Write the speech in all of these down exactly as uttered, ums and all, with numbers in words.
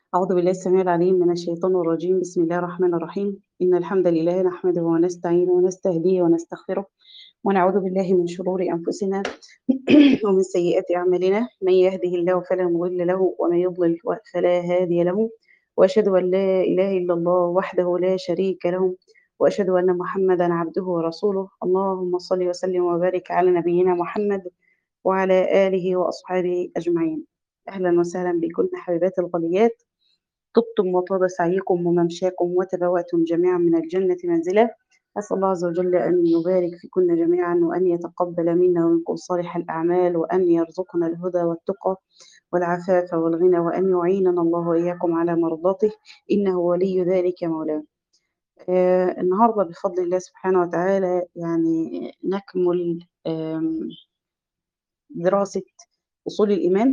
أعوذ بالله السميع العليم من الشيطان الرجيم. بسم الله الرحمن الرحيم. إن الحمد لله نحمده ونستعينه ونستهديه ونستغفره ونعوذ بالله من شرور أنفسنا ومن سيئات أعمالنا. من يهده الله فلا مضل له ومن يضلل فلا هادي له، وأشهد أن لا إله إلا الله وحده لا شريك له، وأشهد أن محمدا عبده ورسوله. اللهم صل وسلم وبارك على نبينا محمد وعلى آله وأصحابه أجمعين. أهلا وسهلا بكم حبيبات الغاليات، طبتم وطاب سعيكم وممشاكم وتبوأتم جميعا من الجنة منزلا. أسأل الله عز وجل أن يبارك فيكن جميعا، وأن يتقبل منا ومنكم صالح الأعمال، وأن يرزقنا الهدى والتقى والعفاف والغنى، وأن يعيننا الله وإياكم على مرضاته، إنه ولي ذلك مولاه. آه النهاردة بفضل الله سبحانه وتعالى يعني نكمل آم، دراسة أصول الإيمان،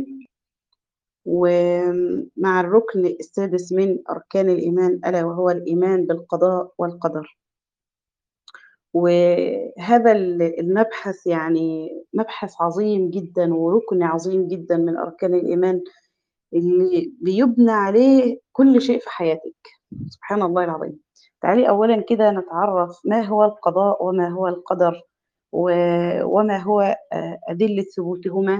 ومع الركن السادس من أركان الإيمان ألا وهو الإيمان بالقضاء والقدر. وهذا المبحث يعني مبحث عظيم جدا وركن عظيم جدا من أركان الإيمان اللي بيبنى عليه كل شيء في حياتك. سبحان الله العظيم. تعالي أولا كده نتعرف ما هو القضاء وما هو القدر، وما هو أدلة ثبوتهما،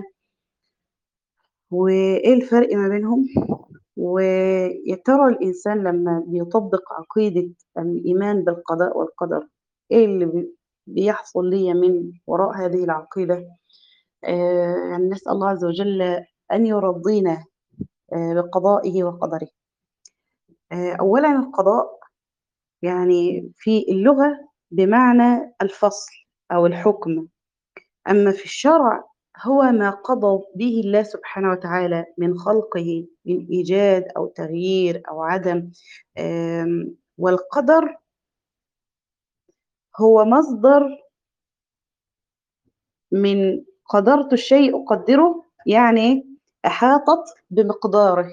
وإيه الفرق ما بينهم. ويا ترى الإنسان لما بيطبق عقيدة الإيمان بالقضاء والقدر إيه اللي بي- بيحصل لي من وراء هذه العقيدة. آه يعني نسأل الله عز وجل أن يرضينا آه بقضائه وقدره. آه أولا القضاء يعني في اللغة بمعنى الفصل أو الحكم، أما في الشرع هو ما قضى به الله سبحانه وتعالى من خلقه من إيجاد أو تغيير أو عدم. آم، والقدر هو مصدر من قدرت الشيء أقدره، يعني أحاطت بمقداره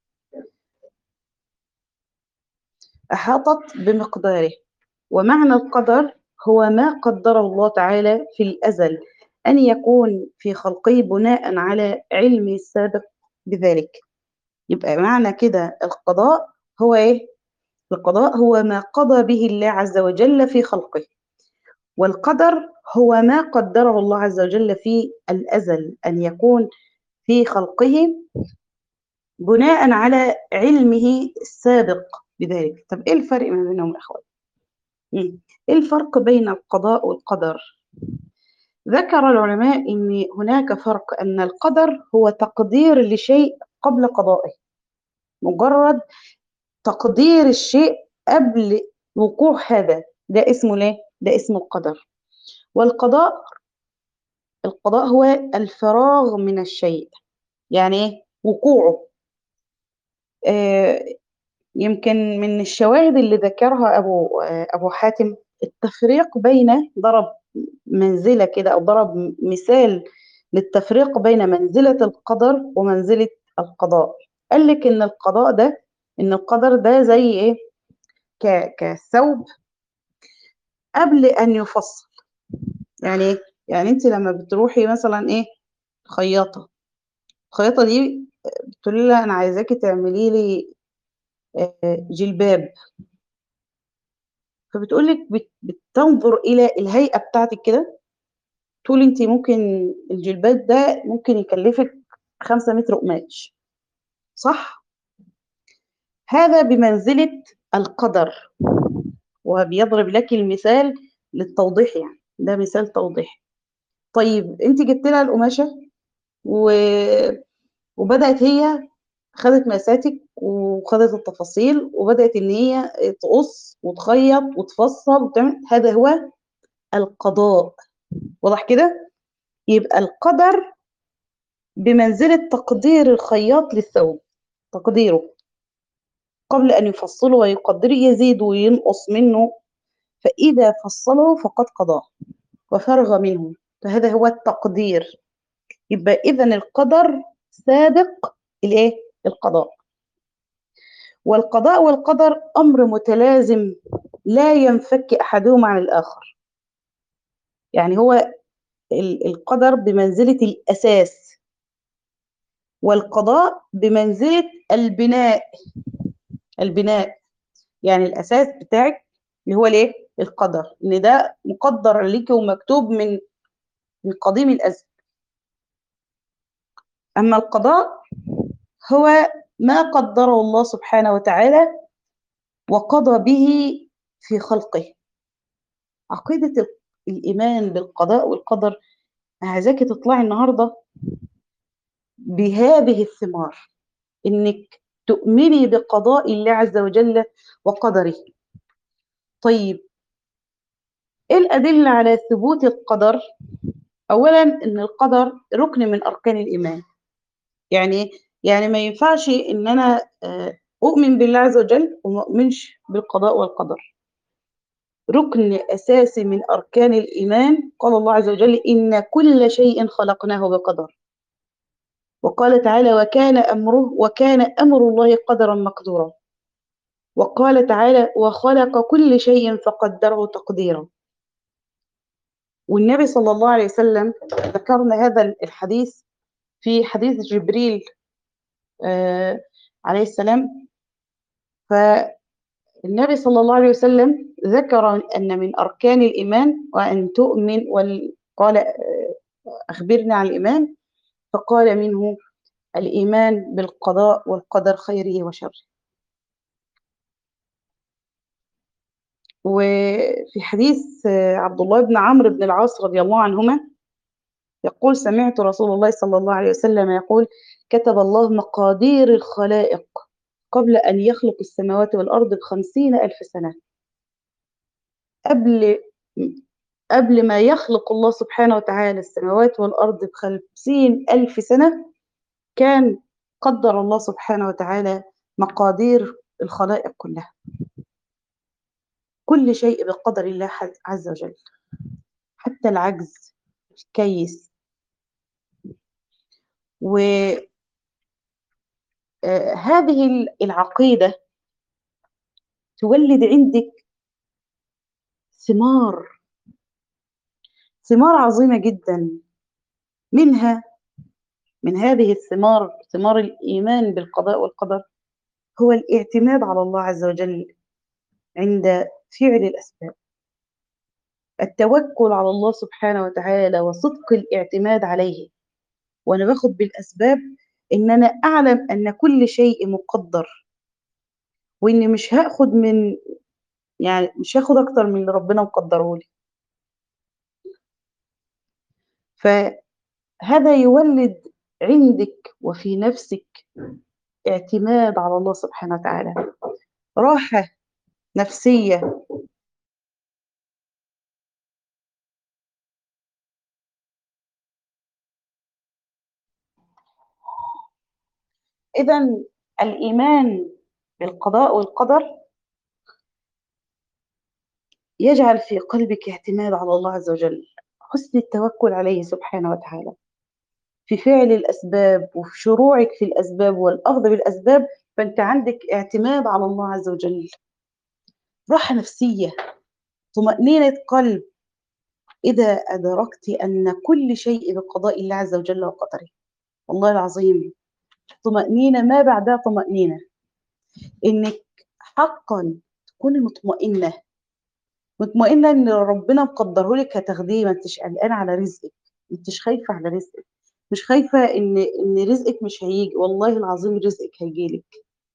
أحاطت بمقداره. ومعنى القدر هو ما قدره الله تعالى في الأزل أن يكون في خلقه بناء على علمه السابق بذلك. يبقى معنى كده القضاء هو إيه؟ القضاء هو ما قضى به الله عز وجل في خلقه، والقدر هو ما قدره الله عز وجل في الأزل أن يكون في خلقه بناء على علمه السابق بذلك. طب إيه الفرق ما بينهم يا أخوات؟ مم. إيه الفرق بين القضاء والقدر؟ ذكر العلماء أن هناك فرق، أن القدر هو تقدير لشيء قبل قضائه، مجرد تقدير الشيء قبل وقوع هذا، ده اسمه ليه؟ ده اسمه القدر. والقضاء القضاء هو الفراغ من الشيء، يعني ايه؟ وقوعه. آه يمكن من الشواهد اللي ذكرها أبو آه أبو حاتم التفريق بين، ضرب منزلة كده أو ضرب مثال للتفريق بين منزلة القدر ومنزلة القضاء. قال لك إن القضاء ده، إن القدر ده زي إيه؟ ك- كثوب قبل أن يفصل. يعني ايه؟ يعني انت لما بتروحي مثلا ايه، خياطة، الخياطة دي بتقولي لها انا عايزاكي تعملي لي آه، جلباب، فبتقولك بت- بتنظر الى الهيئة بتاعتك كده، تقول انت ممكن الجلباب ده ممكن يكلفك خمسة متر قماش، صح؟ هذا بمنزلة القدر، وبيضرب لك المثال للتوضيح، يعني ده مثال توضيحي. طيب انت جبت لها القماشة و... وبدأت هي، خدت مقاساتك وخدت التفاصيل وبدأت إن هي تقص وتخيط وتفصل وتعمل، هذا هو القضاء. واضح كده؟ يبقى القدر بمنزلة تقدير الخياط للثوب، تقديره قبل أن يفصله ويقدره، يزيد وينقص منه، فإذا فصله فقد قضاه وفرغ منه، فهذا هو التقدير. يبقى إذا القدر سابق الإيه؟ القضاء. والقضاء والقدر أمر متلازم لا ينفك أحدهما عن الآخر. يعني هو ال- القدر بمنزلة الأساس، والقضاء بمنزلة البناء. البناء يعني الأساس بتاعك اللي هو الايه؟ القدر، إن ده مقدر ليك ومكتوب من من قديم الأزل. أما القضاء هو ما قدره الله سبحانه وتعالى وقضى به في خلقه. عقيدة الإيمان بالقضاء والقدر عايزاكي تطلعي النهاردة بهذه الثمار، إنك تؤمني بقضاء الله عز وجل وقدره. طيب إيه الأدلة على ثبوت القدر؟ أولا إن القدر ركن من أركان الإيمان. يعني يعني ما ينفعش إن أنا أؤمن بالله عز وجل وما أؤمنش بالقضاء والقدر. ركن أساسي من أركان الإيمان. قال الله عز وجل إن كل شيء خلقناه بقدر. وقال تعالى وكان أمره وكان أمر الله قدرا مقدورا. وقال تعالى وخلق كل شيء فقدره تقديرا. والنبي صلى الله عليه وسلم ذكرنا هذا الحديث في حديث جبريل آه عليه السلام. فالنبي صلى الله عليه وسلم ذكر أن من أركان الإيمان وأن تؤمن، وقال آه أخبرنا عن الإيمان، فقال منه الإيمان بالقضاء والقدر خيره وشره. وفي حديث عبد الله بن عمرو بن العاص رضي الله عنهما يقول سمعت رسول الله صلى الله عليه وسلم يقول كتب الله مقادير الخلائق قبل أن يخلق السماوات والأرض بخمسين ألف سنة. قبل قبل ما يخلق الله سبحانه وتعالى السماوات والأرض بخمسين ألف سنة كان قدر الله سبحانه وتعالى مقادير الخلائق كلها. كل شيء بقدر الله عز وجل، حتى العجز الكيس. وهذه العقيدة تولد عندك ثمار ثمار عظيمة جدا. منها من هذه الثمار ثمار الإيمان بالقضاء والقدر هو الاعتماد على الله عز وجل عند فعل الأسباب. التوكل على الله سبحانه وتعالى وصدق الاعتماد عليه. وأنا باخد بالأسباب إن أنا أعلم أن كل شيء مقدر، وإني مش هاخد من يعني مش هاخد أكتر من اللي ربنا مقدره لي. فهذا يولد عندك وفي نفسك اعتماد على الله سبحانه وتعالى، راحة نفسية. إذن الإيمان بالقضاء والقدر يجعل في قلبك اعتماد على الله عز وجل، حسن التوكل عليه سبحانه وتعالى في فعل الأسباب وفي شروعك في الأسباب والأخذ بالأسباب. فأنت عندك اعتماد على الله عز وجل، راحة نفسية، طمأنينة قلب إذا أدركت أن كل شيء بقضاء الله عز وجل وقدره. والله العظيم طمأنينة ما بعدها طمأنينة، إنك حقا تكوني مطمئنة مطمئنة إن ربنا مقدره لك هتاخديه. ما انتش قلقانة على رزقك، ما انتش خايفة على رزقك، مش خايفة إن إن رزقك مش هيجي. والله العظيم رزقك هيجيلك.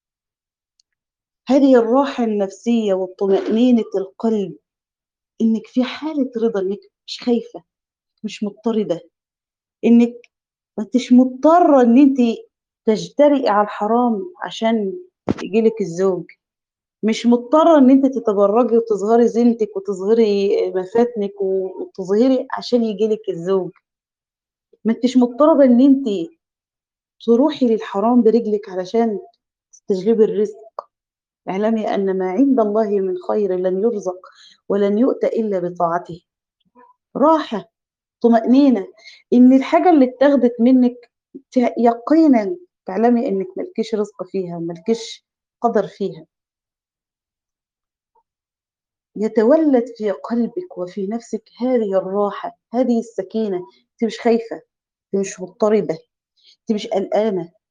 هذه الراحة النفسية والطمأنينة القلب، إنك في حالة رضا، إنك مش خايفة، مش مضطردة، إنك ما انتش مضطرة إن أنت تجترئي على الحرام عشان يجيلك الزوج، مش مضطرة إن أنت تتبرجي وتظهري زينتك وتظهري مفاتنك وتظهري عشان يجيلك الزوج. ما انتش مضطرة إن أنت تروحي للحرام برجلك علشان تستجلبي الرزق. اعلمي أن ما عند الله من خير لن يرزق ولن يؤتى إلا بطاعته. راحة، طمأنينة، إن الحاجة اللي اتاخدت منك يقينا تعلمي إنك ملكيش رزق فيها وملكيش قدر فيها. يتولد في قلبك وفي نفسك هذه الراحة، هذه السكينة. انت مش خايفة، انت مش مضطربة، انت مش قلقانة،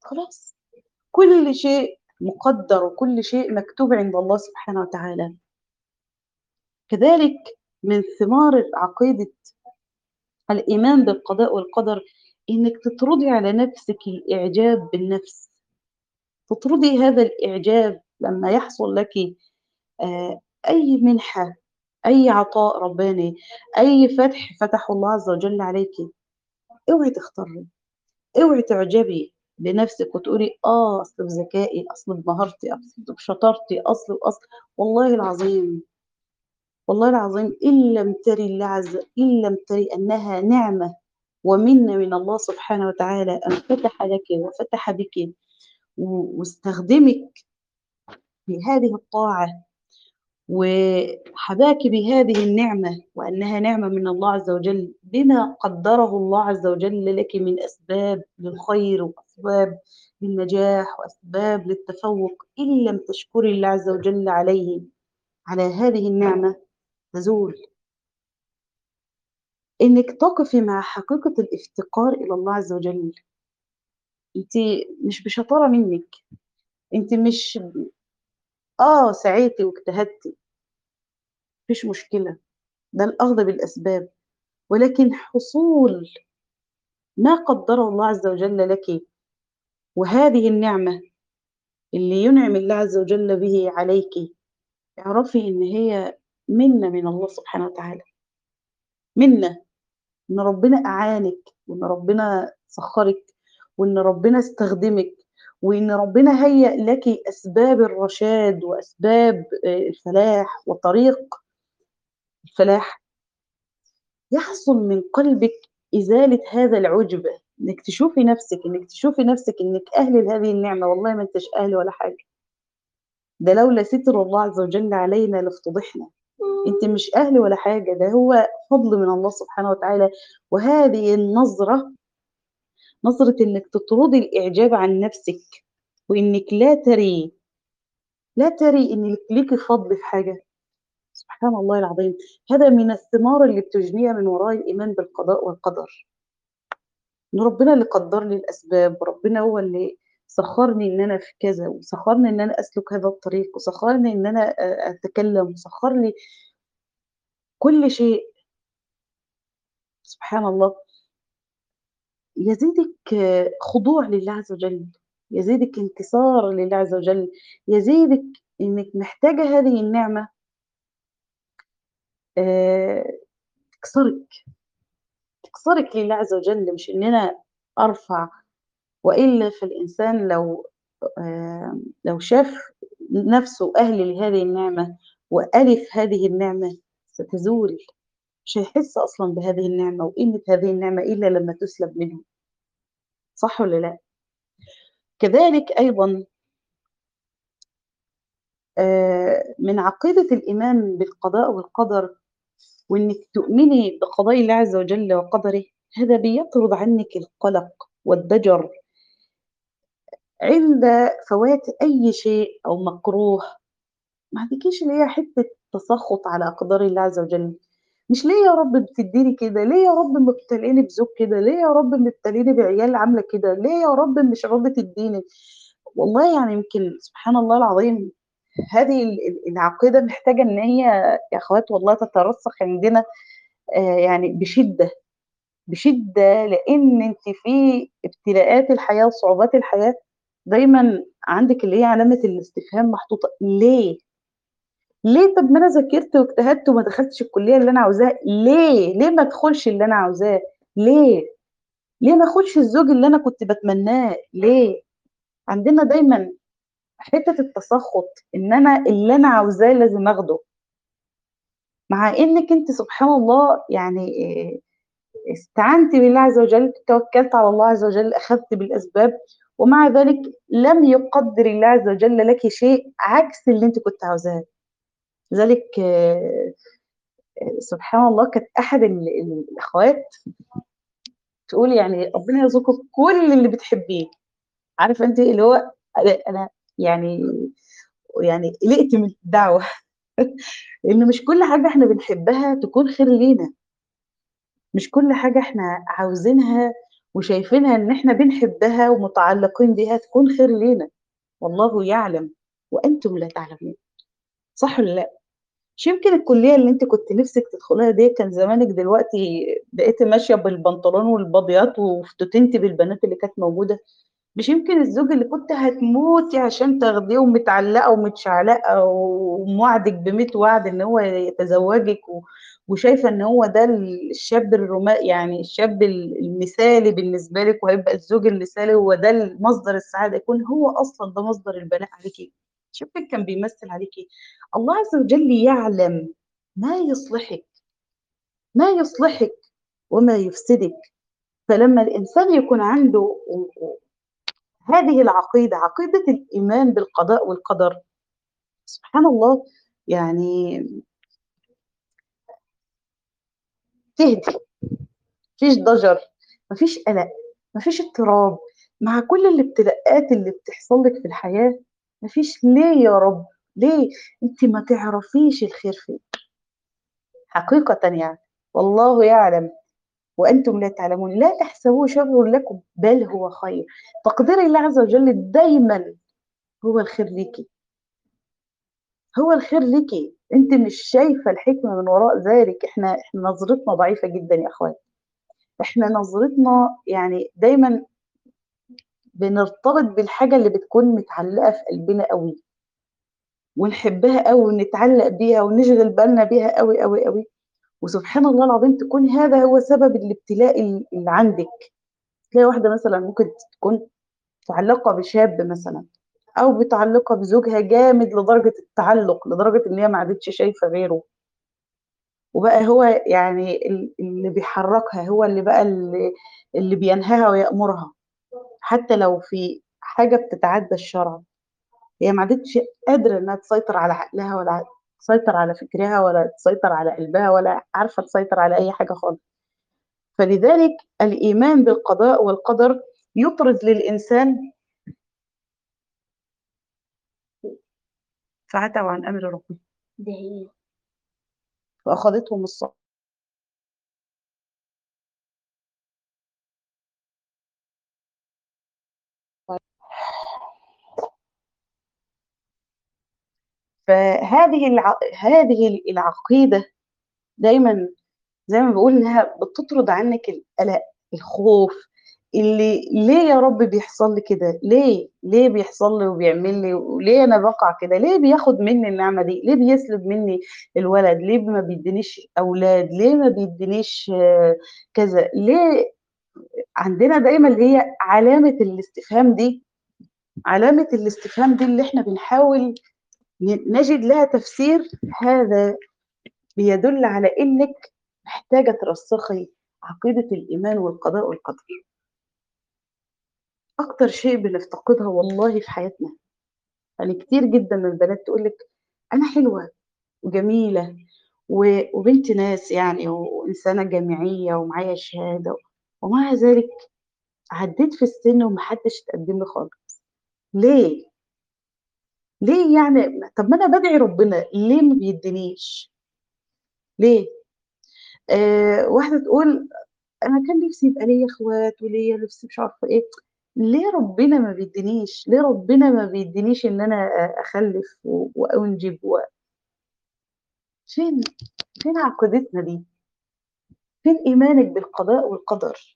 خلاص كل شيء مقدر وكل شيء مكتوب عند الله سبحانه وتعالى. كذلك من ثمار عقيدة الإيمان بالقضاء والقدر إنِّك تطردي على نفسِك الإعجاب بالنفس، تطردي هذا الإعجاب لمّا يحصل لكِ آآ أي منحة، أي عطاء رباني، أي فتح فتحه الله عز وجل عليكِ، اوعي تغتري، اوعي تعجبي بنفسِك وتقولي آه أصل بذكائي، أصل بمهارتي، أصل بشطارتي، أصل وأصل، والله العظيم، والله العظيم إن لم تري الله عز إن لم تري أنها نعمة ومنة من الله سبحانه وتعالى أن فتح لكِ وفتح بكِ و واستخدمِك في هذه الطاعة وحباكِ بهذه النعمة وأنها نعمة من الله عز وجل بما قدّره الله عز وجل لكِ من أسباب للخير وأسباب للنجاح وأسباب للتفوّق، إن لم تشكري الله عز وجل عليه على هذه النعمة تزول. إنِّك تقفي مع حقيقة الافتقار إلى الله عز وجل، أنتِ مش بشطارة منِّك، أنتِ مش آه سعيتِ واجتهدتِ، ما فيش مشكلة، ده الأخذ بالأسباب، ولكن حصول ما قدّره الله عز وجل لكِ، وهذه النعمة اللي ينعم الله عز وجل به عليكِ، اعرفي إن هي مِنّة من الله سبحانه وتعالى، مِنّة، إن ربنا أعانِك، وإن ربنا سخّرِك، وإن ربنا استخدمِك، وإن ربنا هيأ لكِ أسباب الرشاد وأسباب آآ الفلاح وطريق الفلاح. يحصل من قلبِك إزالة هذا العُجب، إنِّك تشوفي نَفْسِك، إنِّك تشوفي نَفْسِك إنِّك أهل لهذه النعمة، والله ما أنتِش أهل ولا حاجة، ده لولا سِتر الله عز وجل علينا لافتضحنا، أنتِ مش أهل ولا حاجة، ده هو فضل من الله سبحانه وتعالى، وهذه النظرة نظرة إنِّك تطردي الإعجاب عن نَفْسِك، وإنِّك لا تري لا تري إن ليكِ ليكِ فضل في حاجة، سبحان الله العظيم، هذا من الثمار اللي بتجنيها من وراء الإيمان بالقضاء والقدر. إن ربنا اللي قدّر لي الأسباب، وربنا هو اللي سخّرني إن أنا في كذا، وسخّرني إن أنا أسلك هذا الطريق، وسخّرني إن أنا أ أتكلّم، وسخّر لي كل شيء، سبحان الله. يزيدِك خضوع لله عز وجل، يزيدِك انكسار لله عز وجل، يزيدِك إنِّك محتاجة هذه النعمة آآ تكسرِك، تكسرِك لله عز وجل، مش إن أنا أرفع، وإلا فالإنسان لو آآ لو شاف نَفْسه أهل لهذه النعمة وألِف هذه النعمة ستزول، مش هيحس أصلًا بهذه النعمة وقيمة هذه النعمة إلا لمّا تُسلب منه، صح والّا لأ؟ كذلك أيضًا آآ من عقيدة الإيمان بالقضاء والقدر وإنِّك تؤمني بقضاء الله عز وجل وقدره، هذا بيطرد عنِّك القلق والضجر عند فوات أي شيء أو مكروه. ما عندكيش اللي هي حتّة تسخُّط على أقدار الله عز وجل، مش ليه يا رب بتدّيني كده، ليه يا رب مبتليني بزوج كده، ليه يا رب مبتليني بعيال عاملة كده، ليه يا رب مش راضي تدّيني، والله يعني يمكن سبحان الله العظيم هذه ال ال العقيدة محتاجة إن هي يا أخوات والله تترسّخ عندنا آآ يعني بشدة، بشدة لإن أنتِ في ابتلاءات الحياة وصعوبات الحياة دايمًا عندِك اللي هي علامة الاستفهام محطوطة، ليه؟ ليه طب ما أنا ذاكرت واجتهدت وما دخلتش الكلية اللي أنا عاوزاها، ليه؟ ليه ما ادخلش اللي أنا عاوزاه، ليه؟ ليه ما آخدش الزوج اللي أنا كنت باتمناه، ليه؟ عندنا دايمًا حتة التسخُّط، إن أنا اللي أنا عاوزاه لازم آخده، مع إنِّك أنتِ سبحان الله يعني آآ استعنتِ بالله عز وجل، توكلتِ على الله عز وجل، أخذتِ بالأسباب، ومع ذلك لم يقدّر الله عز وجل لكِ شيء عكس اللي أنتِ كنتِ عاوزاه، لذلك آآ سبحان الله كانت أحد ال ال الأخوات تقول يعني ربنا يرزقِك كل اللي بتحبيه، عارفة أنتِ اللي هو أنا أنا يعني يعني قلقت من الدعوة لإن مش كل حاجة إحنا بنحبها تكون خير لينا، مش كل حاجة إحنا عاوزينها وشايفينها إن إحنا بنحبها ومتعلقين بيها تكون خير لينا، والله يعلم وأنتم لا تعلمون، صح والّا لأ؟ مش يمكن الكلية اللي أنتِ كنتِ نِفْسِك تدخليها ديّة كان زمانِك دلوقتي بقيتِ ماشية بالبنطلون والباديات وافتتنتِ بالبنات اللي كانت موجودة؟ مش يمكن الزوج اللي كنتِ هتموتي عشان تاخديه ومتعلقة ومتشعلقة ومواعدِك بمِيّة وعد إن هو يتزوجِك و وشايفة إن هو ده ال الشاب الرما يعني الشاب ال المثالي بالنسبة لِك وهيبقى الزوج المثالي هو ده ال مصدر السعادة، يكون هو أصلًا ده مصدر البلاء عليكِ، مش يمكن كان بيمثّل عليكِ. الله عز وجل يعلم ما يصلحِك، ما يصلحِك وما يفسدِك، فلمّا الإنسان يكون عنده و و هذه العقيدة، عقيدة الإيمان بالقضاء والقدر، سبحان الله يعني تهدي، ما فيش ضجر، ما فيش قلق، ما فيش اضطراب، مع كل الابتلاءات اللي بتحصل لِك في الحياة، ما فيش ليه يا رب، ليه؟ أنتِ ما تعرفيش الخير فين، حقيقةً يعني، والله يعلم وأنتم لا تعلمون، لا تحسبوه شرًا لكم بل هو خير، تقدير الله عز وجل دايمًا هو الخير ليكِ. هو الخير ليكِ، أنتِ مش شايفة الحكمة من وراء ذلك، إحنا إحنا نظرتنا ضعيفة جدًا يا أخوات، إحنا نظرتنا يعني دايمًا بنرتبط بالحاجة اللي بتكون متعلقة في قلبنا أوي، ونحبها أوي ونتعلق بيها ونشغل بالنا بيها أوي، أوي، أوي، وسبحان الله العظيم تكون هذا هو سبب الابتلاء ال اللي عندِك، تلاقي واحدة مثلًا ممكن تكون متعلقة بشاب مثلًا، أو متعلقة بزوجها جامد لدرجة التعلق، لدرجة إن هي ما عادتش شايفة غيره. وبقى هو يعني ال اللي بيحرّكها، هو اللي بقى اللي اللي بينهاها ويأمرها، حتى لو في حاجة بتتعدّى الشرع، هي ما عادتش قادرة إنها تسيطر على عقلها ولا تسيطر على فكرها ولا تسيطر على قلبها ولا عارفة تسيطر على أي حاجة خالص، فلذلك الإيمان بالقضاء والقدر يُطرز للإنسان فعتوا عن أمر ربهم ده هي فأخذتهم الص فهذه الع هذه ال العقيدة دايمًا زي ما باقول إنها بتطرد عنِّك القلق، الخوف، اللي ليه يا رب بيحصل لي كده، ليه، ليه بيحصل لي وبيعمل لي وليه أنا باقع كده، ليه بياخد منّي النعمة دي، ليه بيسلب منّي الولد، ليه ما بيدّينيش أولاد، ليه ما بيدّينيش كذا، ليه عندنا دايمًا اللي هي علامة الاستفهام دي، علامة الاستفهام دي اللي إحنا بنحاول ن نجد لها تفسير، هذا بيدل على إنِّك محتاجة ترسّخي عقيدة الإيمان والقضاء والقدر. أكتر شيء بنفتقدها والله في حياتنا، يعني كتير جدًا من البنات تقول لِك أنا حلوة وجميلة و وبنت ناس يعني وإنسانة جامعية ومعايا شهادة، ومع ذلك عدّيت في السِن وما حدش اتقدّم لي خالص، ليه؟ ليه يعني م طب ما أنا بادعي ربنا، ليه ما بيدّينيش؟ ليه؟ آآ واحدة تقول أنا كان نفسي يبقى ليّا اخوات وليّا نفسي مش عارفة إيه، ليه ربنا ما بيدّينيش، ليه ربنا ما بيدّينيش إن أنا أ أخلّف و وأنجب و فين فين عقيدتنا دي، فين إيمانِك بالقضاء والقدر؟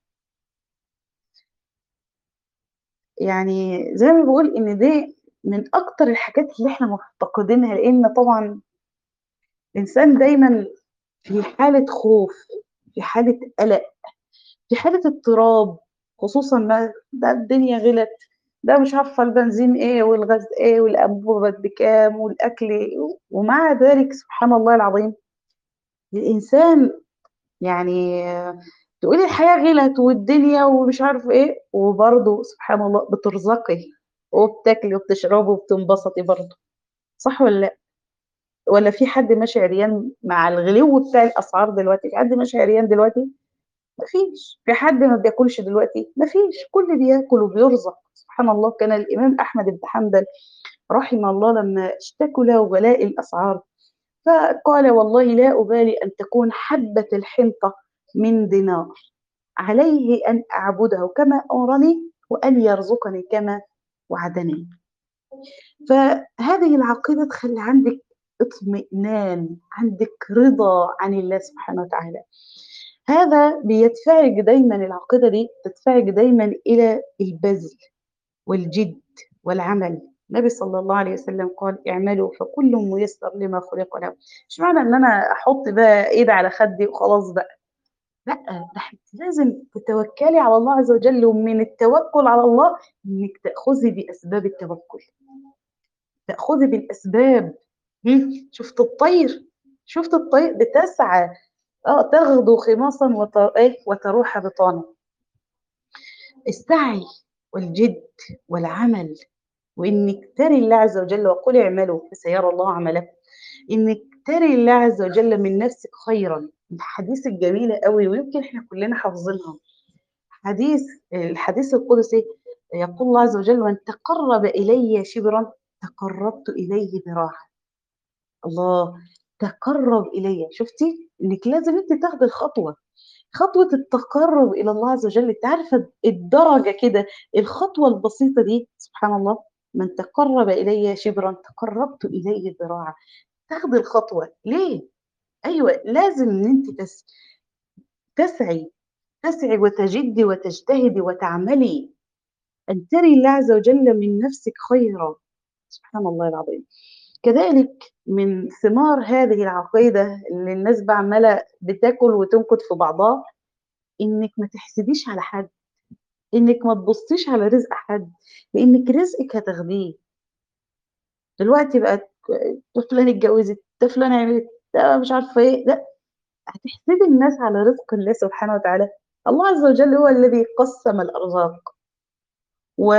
يعني زي ما باقول إن دي من أكتر الحاجات اللي إحنا مفتقدينها، لإن طبعًا الإنسان دايمًا في حالة خوف، في حالة قلق. في حالة اضطراب، خصوصًا ما ده الدنيا غِلت، ده مش عارفة البنزين إيه والغاز إيه والأنبوبة بكام والأكل ومع ذلك سبحان الله العظيم الإنسان يعني تقولي الحياة غِلت والدنيا ومش عارفة إيه، وبرضه سبحان الله بترزقي وبتاكلي وبتشربي وبتنبسطي برضه، صح والّا لأ؟ والّا في حد ماشي عريان مع الغلو بتاع الأسعار دلوقتي، في حد ماشي عريان دلوقتي؟ ما فيش، في حد ما بياكلش دلوقتي؟ ما فيش، كل بياكل وبيرزق، سبحان الله. كان الإمام أحمد بن حنبل رحمه الله لمّا اشتكوا له غلاء الأسعار، فقال: "والله لا أبالي أن تكون حبة الحنطة من دينار." عليه أن أعبده كما أمرني وأن يرزقني كما وعدني. فهذه العقيدة تخلي عندك اطمئنان، عندك رضا عن الله سبحانه وتعالى. هذا بيدفعك دايمًا، العقيدة دي تدفعك دايمًا إلى البذل والجد والعمل. النبي صلى الله عليه وسلم قال: "اعملوا فكل ميسر لما خُلق له." مش معنى إن أنا أحط بقى إيدي على خدي وخلاص بقى، لأ، ده أنتِ لازم تتوكلي على الله عز وجل، ومن التوكل على الله إنِّك تأخذي بأسباب التوكل، تأخذي بالأسباب. إمم، شُفتِ الطير، شُفتِ الطير بتسعى، آه، تغدو خماصًا وت إيه، وتروح بطانًا. السعي والجد والعمل، وإنِّك تري الله عز وجل وقل اعملوا فسيرى الله عملكم، إنِّك تري الله عز وجل من نفسِك خيرًا. الأحاديث الجميلة أوي ويمكن إحنا كلنا حافظينها، حديث الحديث القدسي يقول الله عز وجل: "من تقرب إلي شبرًا تقربت إليه ذراعًا." الله، تقرب إلي، شُفتِ؟ إنِّك لازم أنتِ تاخدي الخطوة، خطوة التقرُّب إلى الله عز وجل. أنتِ عارفة الدرجة كده، الخطوة البسيطة دي سبحان الله، من تقرَّب إليَّ شِبرًا تقرَّبت إليه ذراعًا. تاخدي الخطوة ليه؟ أيوه، لازم إن أنتِ تس تسعي، تسعي وتجدّي وتجتهدي وتعملي أن تري الله عز وجل من نفسِك خيرًا. سبحان الله العظيم. كذلك من ثمار هذه العقيدة اللي الناس بقى عمّالة بتاكل وتنكُت في بعضها، إنِّك ما تحسديش على حد. إنِّك ما تبُصّيش على رزق حد، لإنِّك رزقِك هتاخديه. دلوقتي بقت ده فلانة اتجوّزت، ده فلانة عملت، ده مش عارفة إيه، لأ، هتحسدي الناس على رزق الله سبحانه وتعالى. الله عز وجل هو الذي قسّم الأرزاق و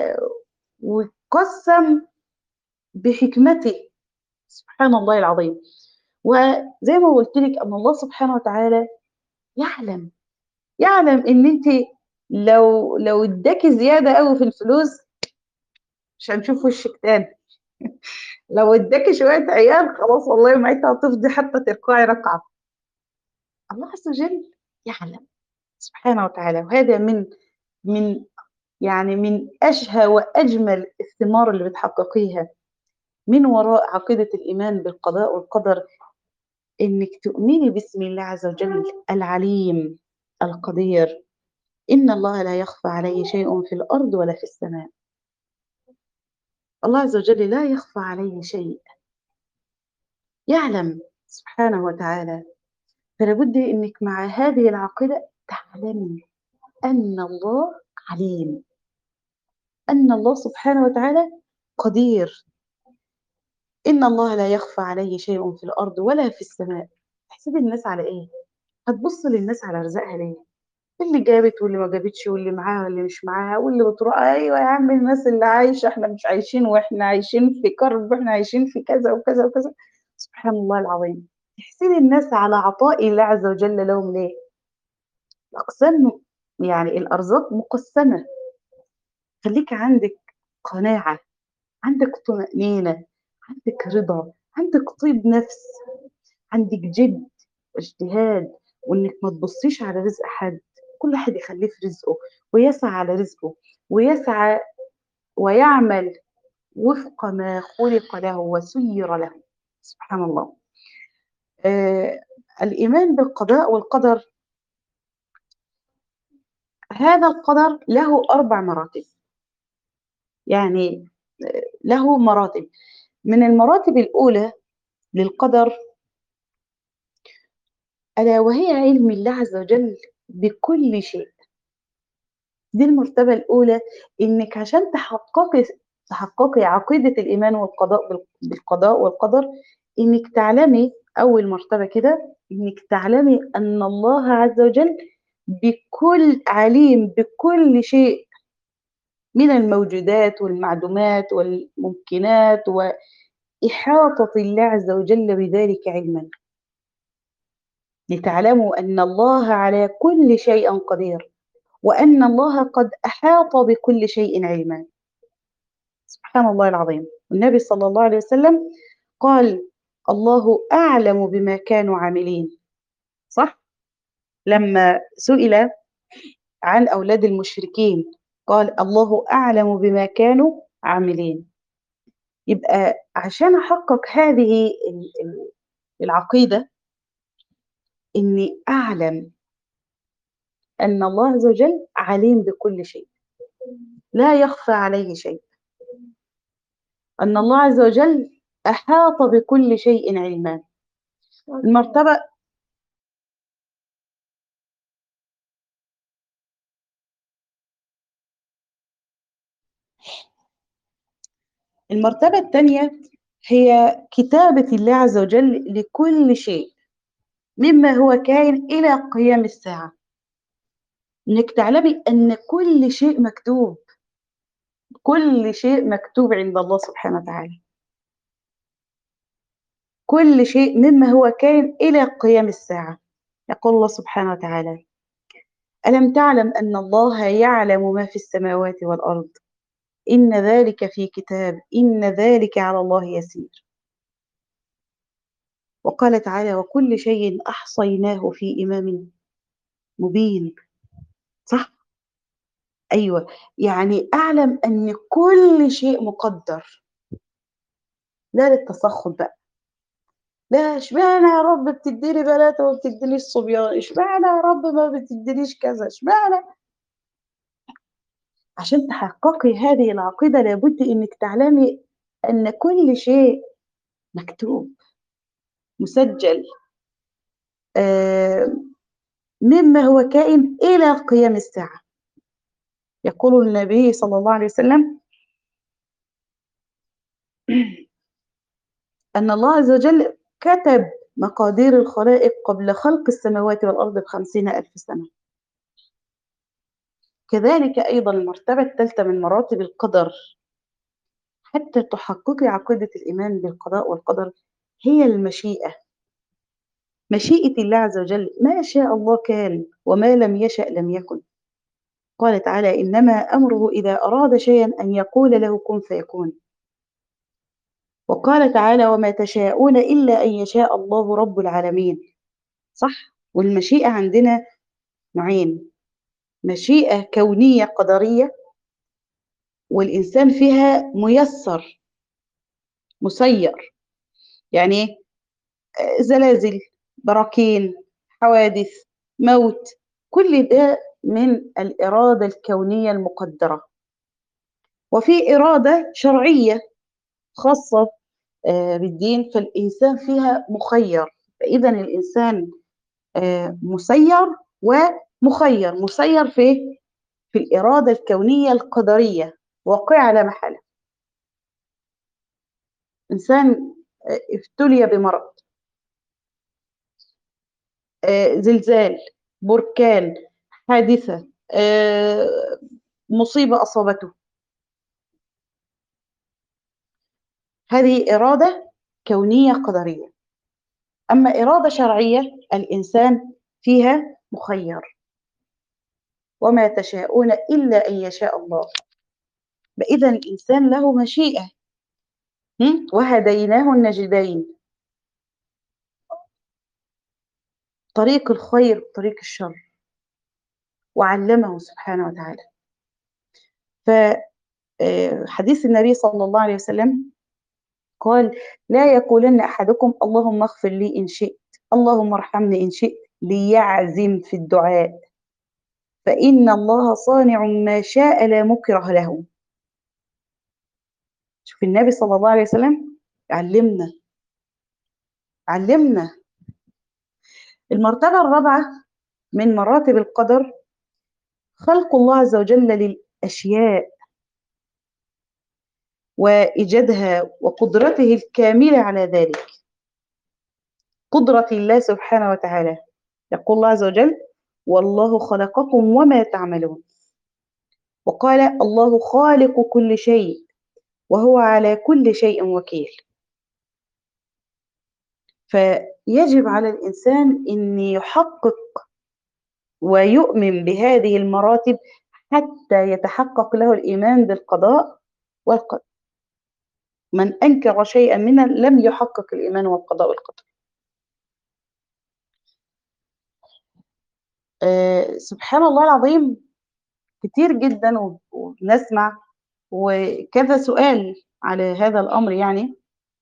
وقسّم بحكمته، سبحان الله العظيم. وزي ما قُلت لِك أن الله سبحانه وتعالى يعلم، يعلم إن أنتِ لو لو ادّاكِ زيادة أوي في الفلوس مش هنشوف وشِّك تاني. لو اداكِ شوية عيال خلاص والله معدتها هتفضي حتى تركعي ركعة. الله عز وجل يعلم سبحانه وتعالى، وهذا من من يعني من أشهى وأجمل الثمار اللي بتحققيها من وراء عقيدة الإيمان بالقضاء والقدر، إنِّك تؤمني باسم الله عز وجل العليم القدير. إن الله لا يخفى عليه شيء في الأرض ولا في السماء. الله عز وجل لا يخفى عليه شيء، يعلم سبحانه وتعالى. فلا بد إنِّك مع هذه العقيدة تعلمي أن الله عليم، أن الله سبحانه وتعالى قدير. إن الله لا يخفى عليه شيء في الأرض ولا في السماء. تحسدي الناس على إيه؟ هتبُصّي للناس على رزقها ليه؟ اللي جابت واللي ما جابتش واللي معاها واللي مش معاها واللي بتروح، أيوه يا عم الناس اللي عايشة، إحنا مش عايشين وإحنا عايشين في كرب وإحنا عايشين في كذا وكذا وكذا. سبحان الله العظيم. تحسدي الناس على عطاء الله عز وجل لهم ليه؟ الأقسام يعني الأرزاق مقسّمة. خلّيكِ عندِك قناعة، عندِك طمأنينة، عندِك رضا، عندِك طيب نَفْس، عندِك جِد واجتهاد، وإنِّك ما تبُصّيش على رزق حد. كل واحد يخلّيه في رزقه ويسعى على رزقه ويسعى ويعمل وفق ما خُلق له وسُيِّر له. سبحان الله. آآ الإيمان بالقضاء والقدر، هذا القدر له أربع مراتب، يعني آآ له مراتب. من المراتب الأولى للقدر ألا وهي علم الله عز وجل بكل شيء. دي المرتبة الأولى، إنِّك عشان تحققي تحققي عقيدة الإيمان والقضاء بال بالقضاء والقدر، إنِّك تعلمي أول مرتبة كده، إنِّك تعلمي أن الله عز وجل بكل عليم بكل شيء من الموجودات والمعدومات والممكنات، وإحاطة الله عز وجل بذلك علمًا. لتعلموا أن الله على كل شيء قدير، وأن الله قد أحاط بكل شيء علمًا. سبحان الله العظيم. والنبي صلى الله عليه وسلم قال: "الله أعلم بما كانوا عاملين." صح؟ لمّا سُئل عن أولاد المشركين، قال الله أعلم بما كانوا عاملين. يبقى عشان أحقق هذه ال- ال- العقيدة، إني أعلم أن الله عز وجل عليم بكل شيء، لا يخفى عليه شيء، أن الله عز وجل أحاط بكل شيء علما. المرتبة المرتبة الثانية هي كتابة الله عز وجل لكل شيء مما هو كائن إلى قيام الساعة. إنك تعلمي أن كل شيء مكتوب، كل شيء مكتوب عند الله سبحانه وتعالى، كل شيء مما هو كائن إلى قيام الساعة. يقول الله سبحانه وتعالى: ألم تعلم أن الله يعلم ما في السماوات والأرض، إن ذلك في كتاب، إن ذلك على الله يسير. وقال تعالى: وكل شيء أحصيناه في إمام مبين. صح؟ أيوة، يعني أعلم أن كل شيء مقدر، لا للتسخط بقى، لا اشمعنى يا رب بتديني بنات وما بتدينيش صبيان، اشمعنى يا رب ما بتدينيش كذا، اشمعنى. عشان تحققي هذه العقيدة لابد انك تعلمي ان كل شيء مكتوب مسجل، آه مما هو كائن الى قيام الساعة. يقول النبي صلى الله عليه وسلم ان الله عز وجل كتب مقادير الخلائق قبل خلق السماوات والارض بخمسين الف سنة. كذلك ايضا المرتبة الثالثة من مراتب القدر، حتى تحققي عقيدة الإيمان بالقضاء والقدر، هي المشيئة. مشيئة الله عز وجل، ما شاء الله كان وما لم يشأ لم يكن. قال تعالى: إنما أمره إذا أراد شيئا أن يقول له كن فيكون. وقال تعالى: وما تشاءون إلا أن يشاء الله رب العالمين. صح؟ والمشيئة عندنا نوعين: مشيئة كونية قدرية، والإنسان فيها ميسر مسير. يعني إيه؟ زلازل، براكين، حوادث، موت، كل ده من الإرادة الكونية المقدرة. وفي إرادة شرعية خاصة آه، بالدين، فالإنسان فيها مخير. فإذا الإنسان آه، مسير ومخير. مسير في في الإرادة الكونية القدرية واقعة لا محالة. إنسان آه، ابتلي بمرض، آه، زلزال، بركان، حادثة، آه، مصيبة أصابته، هذه إرادة كونية قدرية. أما إرادة شرعية، الإنسان فيها مخير. وما تشاءون إلا أن يشاء الله. فإذا الإنسان له مشيئة. هم؟ وهديناه النجدين، طريق الخير طريق الشر، وعلمه سبحانه وتعالى. فحديث النبي صلى الله عليه وسلم قال: لا يقولن أحدكم اللهم اغفر لي إن شئت، اللهم ارحمني إن شئت، ليعزم في الدعاء، فإن الله صانع ما شاء لا مكره له. شوف النبي صلى الله عليه وسلم علمنا علمنا المرتبة الرابعة من مراتب القدر، خلق الله عز وجل للأشياء وإيجادها وقدرته الكاملة على ذلك. قدرة الله سبحانه وتعالى. يقول الله عز وجل: والله خلقكم وما تعملون. وقال: الله خالق كل شيء وهو على كل شيء وكيل. فيجب على الإنسان أن يحقق ويؤمن بهذه المراتب حتى يتحقق له الإيمان بالقضاء والقدر. من أنكر شيئا منها لم يحقق الإيمان والقضاء والقدر. آآ سبحان الله العظيم كتير جدًا وب وبنسمع وكذا سؤال على هذا الأمر يعني.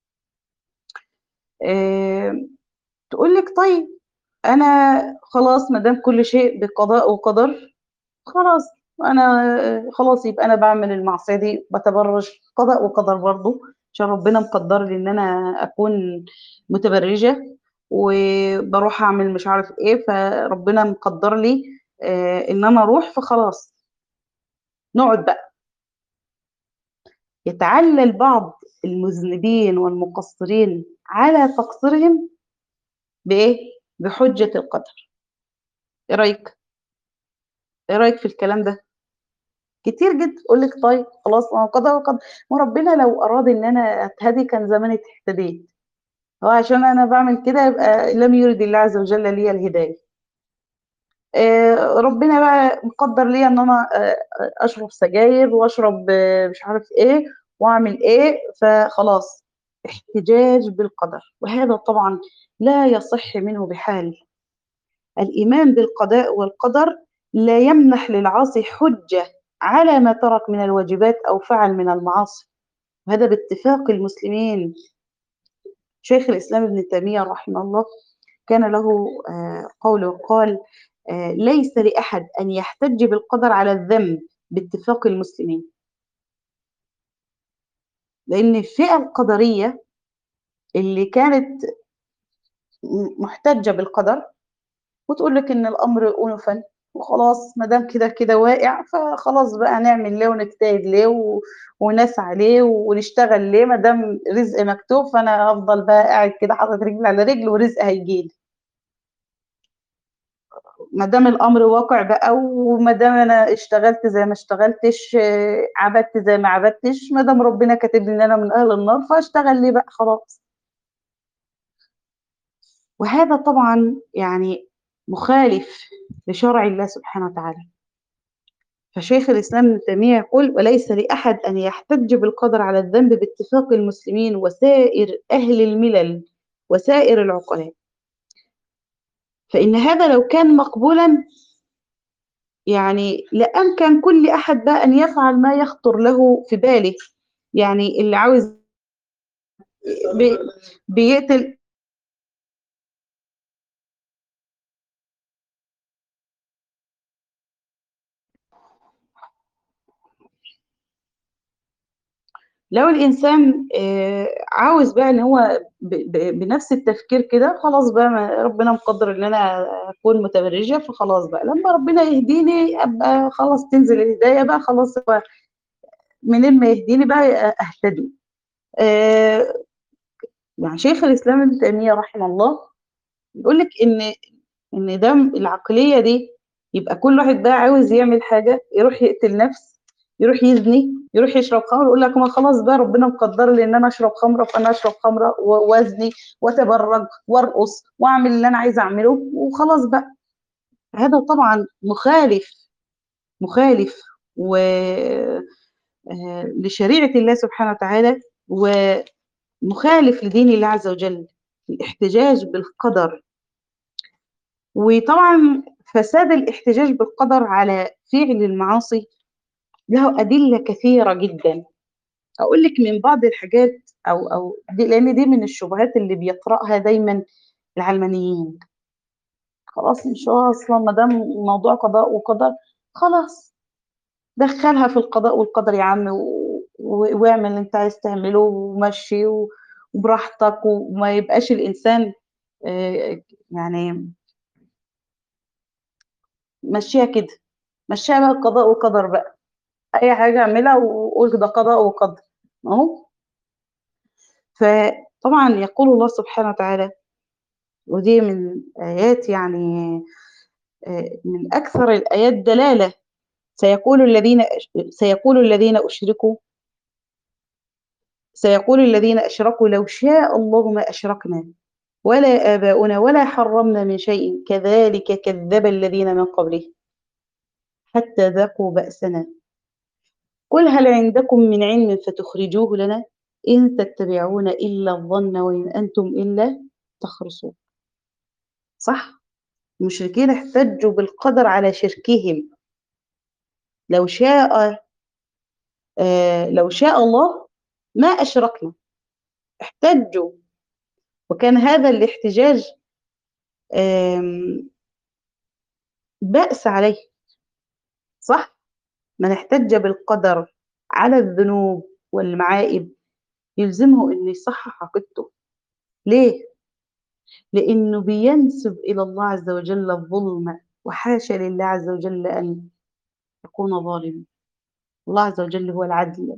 آآ تقول لِك طيب أنا خلاص ما دام كل شيء بقضاء وقدر، خلاص أنا خلاص يبقى أنا باعمل المعصية دي، باتبرّج، قضاء وقدر برضه، عشان ربنا مقدّر لي إن أنا أكون متبرّجة، وباروح أعمل مش عارف إيه، فربنا مقدّر لي آآ إن أنا أروح، فخلاص نقعد بقى. يتعلّل بعض المذنبين والمقصّرين على تقصيرهم بإيه؟ بحجة القدر. إيه رأيِك؟ إيه رأيِك في الكلام ده؟ كتير جدًا، تقول لِك طيب خلاص ما هو قضاء وقدر، ما هو ربنا لو أراد إن أنا أهتدي كان زماني اهتديت، هو عشان أنا باعمل كده يبقى لم يرد الله عز وجل لي الهداية. آآ ربنا بقى مقدّر ليّا إن أنا آآ أشرب سجاير وأشرب مش عارف إيه وأعمل إيه، فخلاص احتجاج بالقدر، وهذا طبعًا لا يصح منه بحال. الإيمان بالقضاء والقدر لا يمنح للعاصي حجة على ما ترك من الواجبات أو فعل من المعاصي، وهذا باتفاق المسلمين. شيخ الإسلام ابن تيمية رحمه الله كان له آآ قول وقال: آآ "ليس لأحد أن يحتج بالقدر على الذنب باتفاق المسلمين." لأن الفئة القدرية اللي كانت م محتجة بالقدر وتقول لِك إن الأمر أُنُفًا وخلاص ما دام كده، كده واقع، فخلاص بقى نعمل ليه ونجتهد ليه و ونسعى ليه ونشتغل ليه، ما دام رزق مكتوب فأنا هافضل بقى قاعد كده حاطط رجل على رجل ورزق هييجي لي. ما دام الأمر واقع بقى وما دام أنا اشتغلت زي ما اشتغلتش، عبدت زي ما عبدتش، ما دام ربنا كاتب لي إن أنا من أهل النار فاشتغل ليه بقى خلاص. وهذا طبعًا يعني مخالف لشرع الله سبحانه وتعالى. فشيخ الإسلام ابن تيمية يقول: "وليس لأحد أن يحتج بالقدر على الذنب باتفاق المسلمين وسائر أهل الملل وسائر العقلاء، فإن هذا لو كان مقبولًا يعني لأمكن كل أحد بقى أن يفعل ما يخطر له في باله، يعني اللي عاوز بي بيقتل لو الإنسان آآ عاوز بقى إن هو ب ب بنفس التفكير كده، خلاص بقى ما ربنا مقدّر إن أنا أكون متبرجة، فخلاص بقى لمّا ربنا يهديني أبقى خلاص تنزل الهداية بقى خلاص هو منين ما يهديني بقى أ أهتدي. آآ يعني شيخ الإسلام ابن تيمية رحمه الله بيقول لِك إن إن ده العقلية دي يبقى كل واحد بقى عاوز يعمل حاجة، يروح يقتل نَفْس، يروح يزني، يروح يشرب خمر، يقول لك ما خلاص بقى ربنا مقدّر لي إن أنا أشرب خمرة، فأنا أشرب خمرة و وأزني وأتبرّج وأرقص وأعمل اللي أنا عايزة أعمله وخلاص بقى. هذا طبعًا مخالف، مخالف و آآ لشريعة الله سبحانه وتعالى ومخالف لدين الله عز وجل، الاحتجاج بالقدر. وطبعًا فساد الاحتجاج بالقدر على فعل المعاصي له أدلة كثيرة جدًا. أقول لِك من بعض الحاجات أو أو دي لإن دي من الشبهات اللي بيطرحها دايمًا العلمانيين، خلاص مش هو أصلًا ما دام الموضوع قضاء وقدر خلاص دخّلها في القضاء والقدر يا عم و و واعمل اللي أنت عايز تعمله ومشّي و وبراحتك وما يبقاش الإنسان آآ يعني مشّيها كده، مشّيها بقى قضاء وقدر بقى. أي حاجة اعملها وقُل ده قضاء وقدر، أهو. فطبعًا يقول الله سبحانه وتعالى ودي من آيات يعني آآ من أكثر الآيات دلالة، سيقول الذين أش سيقول الذين أشركوا سيقول الذين أشركوا لو شاء الله ما أشركنا ولا آباؤنا ولا حرّمنا من شيء كذلك كذّب الذين من قبلهم حتى ذاقوا بأسنا قُلْ هل عندكم من عِلْمٍ فتخرجوه لنا إن تتبعون إلا الظن وإن أنتم إلا تخرصون. صح؟ المشركين احتجوا بالقدر على شركهم. لو شاء آه لو شاء الله ما أشركنا. احتجوا، وكان هذا الاحتجاج آم، بأس عليه. صح؟ من احتج بالقدر على الذنوب والمعائب يلزمه أن يصحح عقيدته. ليه؟ لأنه بينسب إلى الله عز وجل الظلم، وحاشا لله عز وجل أن يكون ظالما. الله عز وجل هو العدل،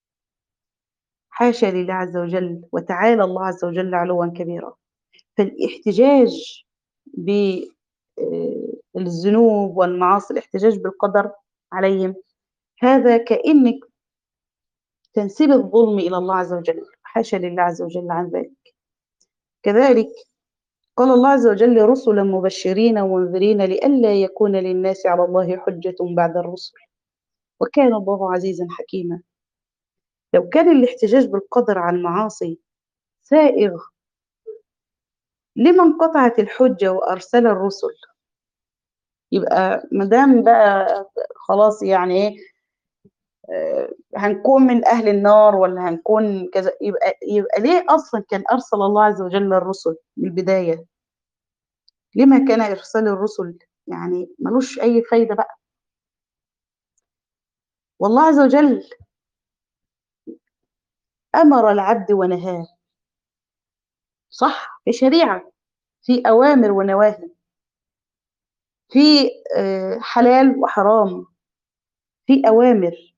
حاشا لله عز وجل، وتعالى الله عز وجل علوا كبيرا. فالاحتجاج بالذنوب والمعاصي، الاحتجاج بالقدر عليهم، هذا كأنك تنسب الظلم إلى الله عز وجل، حاشا لله عز وجل عن ذلك. كذلك قال الله عز وجل: رسلا مبشرين ومنذرين لئلا يكون للناس على الله حجة بعد الرسل وكان الله عزيزا حكيما. لو كان الاحتجاج بالقدر على المعاصي سائغ، لما انقطعت الحجة وأرسل الرسل؟ يبقى مدام بقى خلاص، يعني ايه، آه، هنكون من أهل النار ولا هنكون كذا، يبقى يبقى ليه أصلا كان أرسل الله عز وجل الرسل من البداية؟ لما كان إرسال الرسل؟ يعني ملوش أي فايدة بقى. والله عز وجل أمر العبد ونهاه، صح؟ في شريعة، في أوامر ونواهي، في آه، حلال وحرام، في أوامر.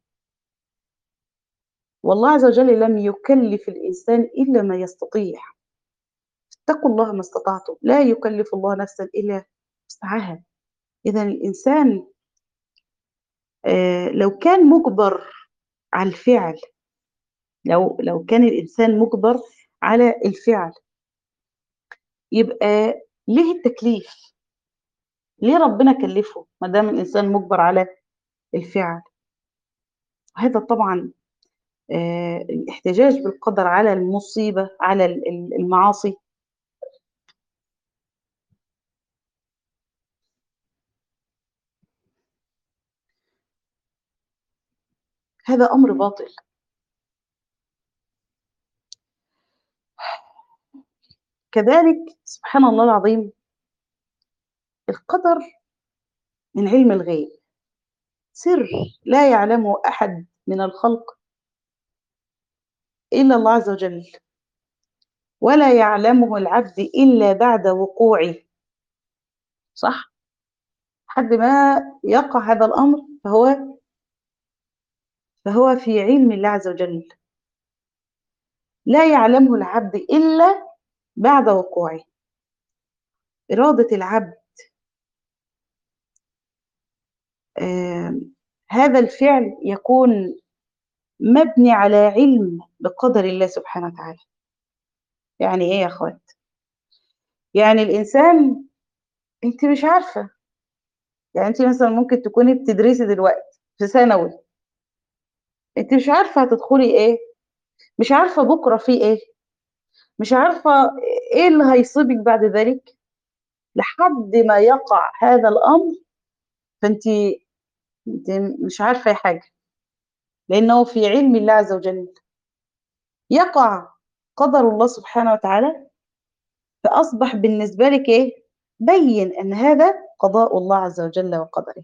والله عز وجل لم يكلف الإنسان إلا ما يستطيع. اتقوا الله ما استطعتم، لا يكلف الله نفسا إلا وسعها. إذا الإنسان آه، لو كان مجبر على الفعل، لو لو كان الإنسان مجبر على الفعل، يبقى ليه التكليف؟ ليه ربنا كلفه ما دام الإنسان مجبر على الفعل؟ هذا طبعا آه، الاحتجاج بالقدر على المصيبة، على ال- ال- المعاصي، هذا أمر باطل. كذلك سبحان الله العظيم، القدر من علم الغيب، سر لا يعلمه أحد من الخلق إلا الله عز وجل، ولا يعلمه العبد إلا بعد وقوعه. صح؟ حد ما يقع هذا الأمر فهو فهو في علم الله عز وجل، لا يعلمه العبد إلا بعد وقوعه. إرادة العبد آه هذا الفعل يكون مبني على علم بقدر الله سبحانه وتعالى. يعني إيه يا أخوات؟ يعني الإنسان، أنت مش عارفة، يعني أنت مثلا ممكن تكوني بتدرسي دلوقتي في ثانوي، أنت مش عارفة هتدخلي إيه، مش عارفة بكرة في إيه، مش عارفة إيه اللي هيصيبك بعد ذلك، لحد ما يقع هذا الأمر. فأنت أنت مش عارفة أي حاجة، لأنه في علم الله عز وجل. يقع قدر الله سبحانه وتعالى، فأصبح بالنسبة لك إيه؟ بين أن هذا قضاء الله عز وجل وقدره.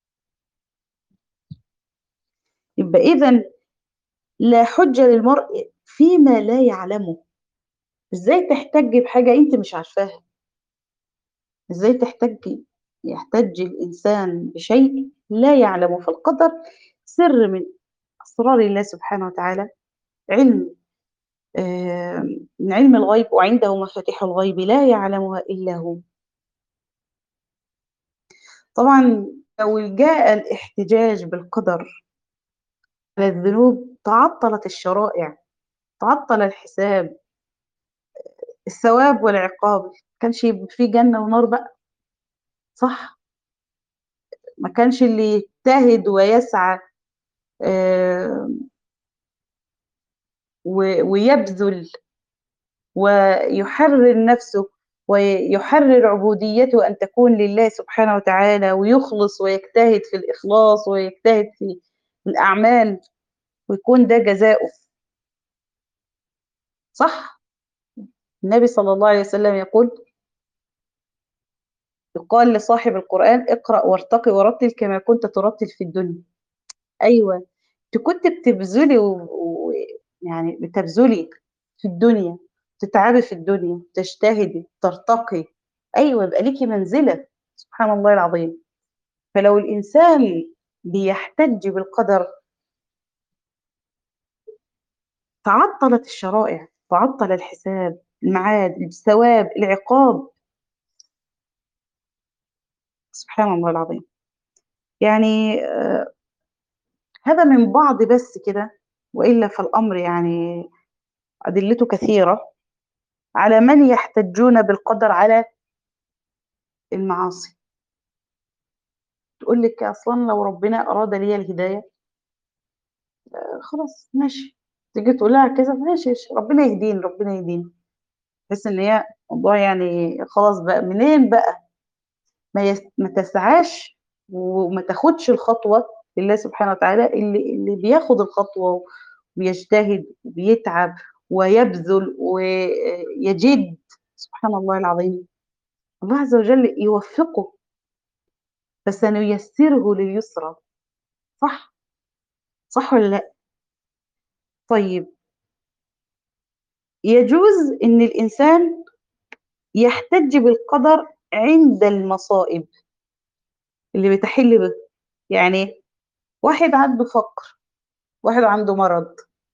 يبقى إذن لا حجة للمرء فيما لا يعلمه. إزاي تحتج بحاجة أنت مش عارفاها؟ إزاي تحتج يحتج الإنسان بشيء لا يعلمه؟ فالقدر سر من أسرار الله سبحانه وتعالى، علم آه، من علم الغيب، وعنده مفاتيح الغيب لا يعلمها إلا هو. طبعا لو جاء الاحتجاج بالقدر على الذنوب تعطلت الشرائع، تعطل الحساب، الثواب والعقاب، كانش يبقى في جنة ونار بقى. صح؟ ما كانش اللي يجتهد ويسعى آه، و- ويبذل ويحرر نفسه ويحرر عبوديته أن تكون لله سبحانه وتعالى، ويخلص ويجتهد في الإخلاص ويجتهد في الأعمال، ويكون ده جزاؤه. صح؟ النبي صلى الله عليه وسلم يقول: يقال لصاحب القرآن: اقرأ وارتقي ورتل كما كنت ترتل في الدنيا. أيوة، أنت كنت بتبذلي و... و... يعني بتبذلي في الدنيا، تتعبي في الدنيا، تجتهدي، ترتقي. أيوة، يبقى ليكي منزلة. سبحان الله العظيم. فلو الإنسان بيحتج بالقدر، تعطلت الشرائع، تعطل الحساب، المعاد، الثواب، العقاب. سبحان الله العظيم. يعني آه هذا من بعض بس كده، وإلا فالأمر يعني أدلته كثيرة على من يحتجون بالقدر على المعاصي. تقول لك أصلا لو ربنا أراد لي الهداية، آه خلاص ماشي. تيجي تقول لها كذا، ماشي، ربنا يهدين، ربنا يهدين. بس ان هي موضوع يعني خلاص بقى، منين بقى ما, يس... ما تسعاش وما تاخدش الخطوة لله سبحانه وتعالى. اللي اللي بياخد الخطوة ويجتهد ويتعب ويبذل ويجد، سبحان الله العظيم، الله عز وجل يوفقه، فسنيسره لليسرى. صح؟ صح ولا لا؟ طيب، يجوز ان الانسان يحتج بالقدر عند المصائب اللي بتحل به. يعني واحد عنده فقر، واحد عنده مرض،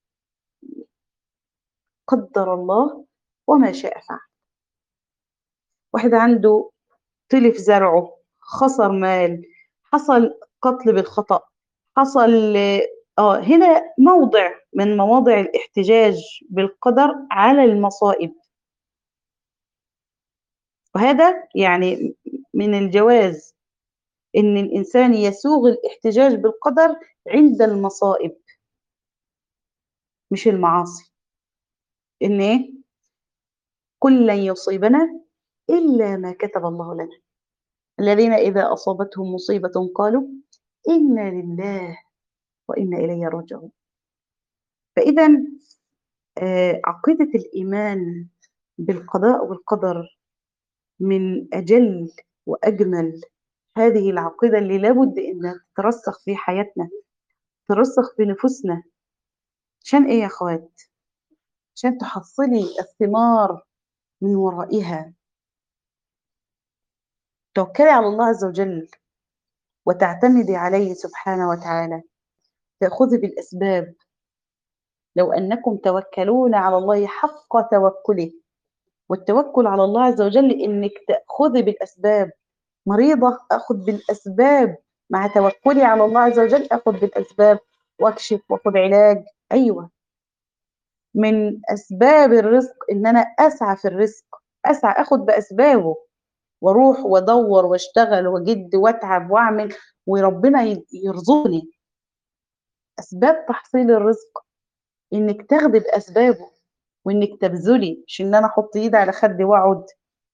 قدر الله وما شاء فعل. واحد عنده تلف زرعه، خسر مال، حصل قتل بالخطأ، حصل اه هنا موضع من مواضع الاحتجاج بالقدر على المصائب. وهذا يعني من الجواز ان الانسان يسوغ الاحتجاج بالقدر عند المصائب، مش المعاصي. ان ايه؟ كل لن يصيبنا الا ما كتب الله لنا. الذين إذا أصابتهم مصيبة قالوا إنا لله وإنا إليه راجعون. فإذا آه، عقيدة الإيمان بالقضاء والقدر من أجل وأجمل هذه العقيدة اللي لابد إنها تترسخ في حياتنا، ترسخ في نفوسنا. عشان إيه يا أخوات؟ عشان تحصلي الثمار من ورائها. توكلي على الله عز وجل وتعتمدي عليه سبحانه وتعالى، تأخذي بالأسباب. لو أنكم توكلون على الله حق توكله. والتوكل على الله عز وجل إنك تأخذي بالأسباب. مريضة، أخذ بالأسباب. مع توكلي على الله عز وجل أخذ بالأسباب وأكشف وأخذ علاج. أيوة، من أسباب الرزق إن أنا أسعى في الرزق، أسعى أخذ بأسبابه، وأروح وأدور وأشتغل وأجد وأتعب وأعمل، وربنا يرزقني. أسباب تحصيل الرزق إنك تاخدي بأسبابه، وإنك تبذلي، مش إن أنا أحط إيدي على خدي وأقعد.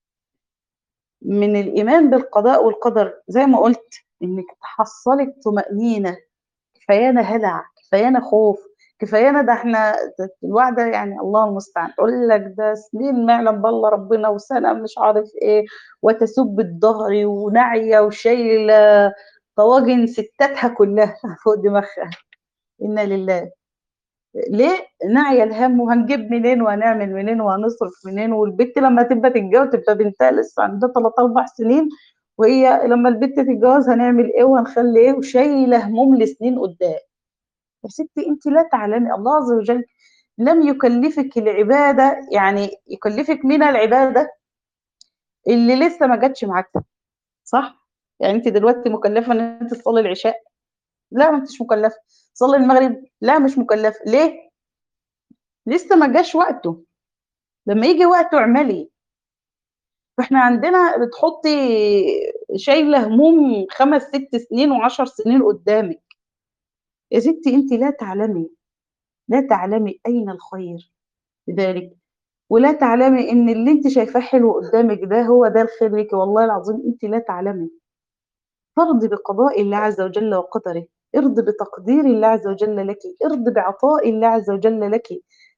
من الإيمان بالقضاء والقدر زي ما قلت إنك تحصلي الطمأنينة. كفايانا هلع، كفايانا خوف، كفايانا ده احنا الواحدة يعني الله المستعان تقول لك ده سنين ما يعلم بالله ربنا، وسنة مش عارف ايه، وتسب الظهر وناعية وشايلة طواجن ستاتها كلها فوق دماغها. إنا لله. ليه؟ نعي الهم، وهنجيب منين وهنعمل منين وهنصرف منين، والبنت لما تبقى تتجوز تبقى بنتها لسه عندها ثلاث اربع سنين، وهي لما البنت تتجوز هنعمل ايه وهنخلي ايه، وشايله هموم لسنين قدام. يا ستي انت لا تعلمي الله عز وجل لم يكلفك العباده، يعني يكلفك من العباده اللي لسه ما جاتش معاك. صح؟ يعني انت دلوقتي مكلفه ان انت تصلي العشاء؟ لا، ما انتش مكلفه. تصلي المغرب؟ لا، مش مكلفه. ليه؟ لسه ما جاش وقته. لما يجي وقته اعملي. فاحنا عندنا بتحطي شايله هموم خمس ست سنين وعشر سنين قدامك. يا ستي انت لا تعلمي، لا تعلمي اين الخير. لذلك ولا تعلمي إن اللي أنتِ شايفاه حلو قدّامِك ده هو ده الخير ليكِ، والله العظيم أنتِ لا تعلمي. فارضي بقضاء الله عز وجل وقدره، ارضي بتقدير الله عز وجل لكِ، ارضي بعطاء الله عز وجل لكِ.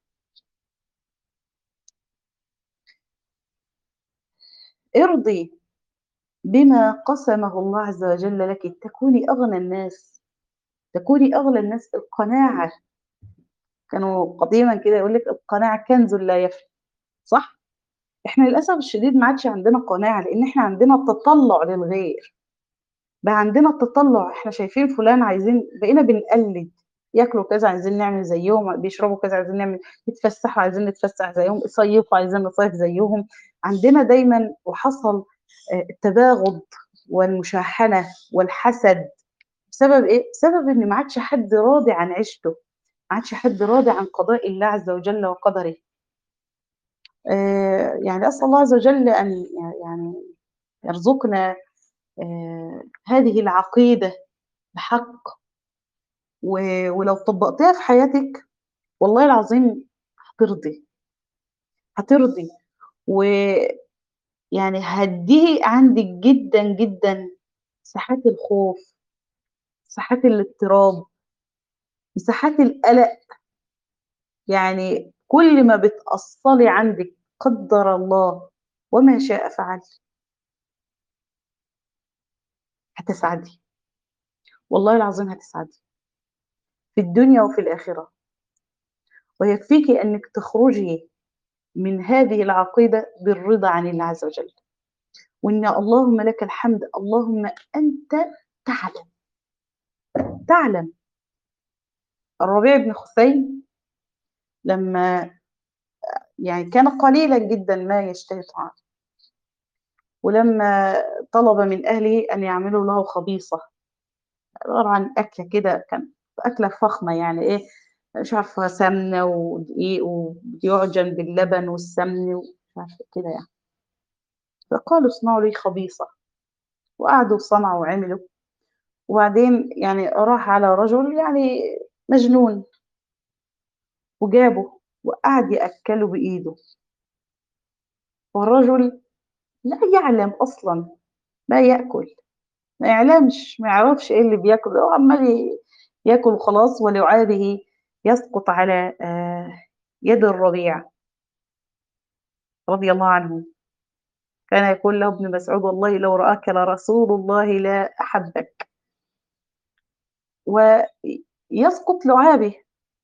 ارضي بما قسمه الله عز وجل لكِ، تكوني أغنى الناس، تكوني أغنى الناس. القناعة، كانوا قديمًا كده يقول لِك القناعة كنز لا يفنى، صح؟ إحنا للأسف الشديد ما عادش عندنا قناعة، لإن إحنا عندنا تطلُّع للغير. بقى عندنا التطلُّع، إحنا شايفين فلان عايزين، بقينا بنقلِّد، ياكلوا كذا عايزين نعمل زيّهم، بيشربوا كذا عايزين نعمل، يتفسّحوا عايزين نتفسّح زيّهم، يصيّفوا عايزين نصيّف زيّهم. عندنا دايمًا وحصل آآ التباغُض والمشاحنة والحسد، بسبب إيه؟ بسبب إن ما عادش حد راضي عن عيشته، ما عادش حد راضي عن قضاء الله عز وجل وقدره. آآ يعني أسأل الله عز وجل أن ي يعني يرزقنا آآ هذه العقيدة بحق، و ولو طبّقتيها في حياتِك والله العظيم هترضي، هترضي، ويعني هتضيق عندِك جدًا، جدًا مساحات الخوف، مساحات الاضطراب، مساحات القلق. يعني كل ما بتأصّلي عندِك قدّر الله وما شاء فعل، هتسعدي، والله العظيم هتسعدي في الدنيا وفي الآخرة. ويكفيكِ أنِّك تخرجي من هذه العقيدة بالرضا عن الله عز وجل، وإن اللهم لك الحمد، اللهم أنت تعلم، تعلم. الربيع بن خثيم لمّا يعني كان قليلًا جدًا ما يشتهي طعام، ولمّا طلب من أهله أن يعملوا له خبيصة، عبارة عن أكلة كده، كانت أكلة فخمة يعني إيه، مش عارفة سمنة ودقيق وبيُعجن باللبن والسمن ومش عارفة كده يعني، فقالوا اصنعوا لي خبيصة، وقعدوا صنعوا وعملوا. وبعدين يعني راح على رجل يعني مجنون وجابه وقعد يأكّله بإيده، والرجل لا يعلم أصلًا ما يأكل، ما يعلمش، ما يعرفش إيه اللي بياكله، هو عمّال ي ياكل وخلاص، ولعابه يسقط على آآ يد الربيع رضي الله عنه. كان يقول له ابن مسعود: "والله لو رآك لرسول الله لا أحبك." ويسقط لعابه.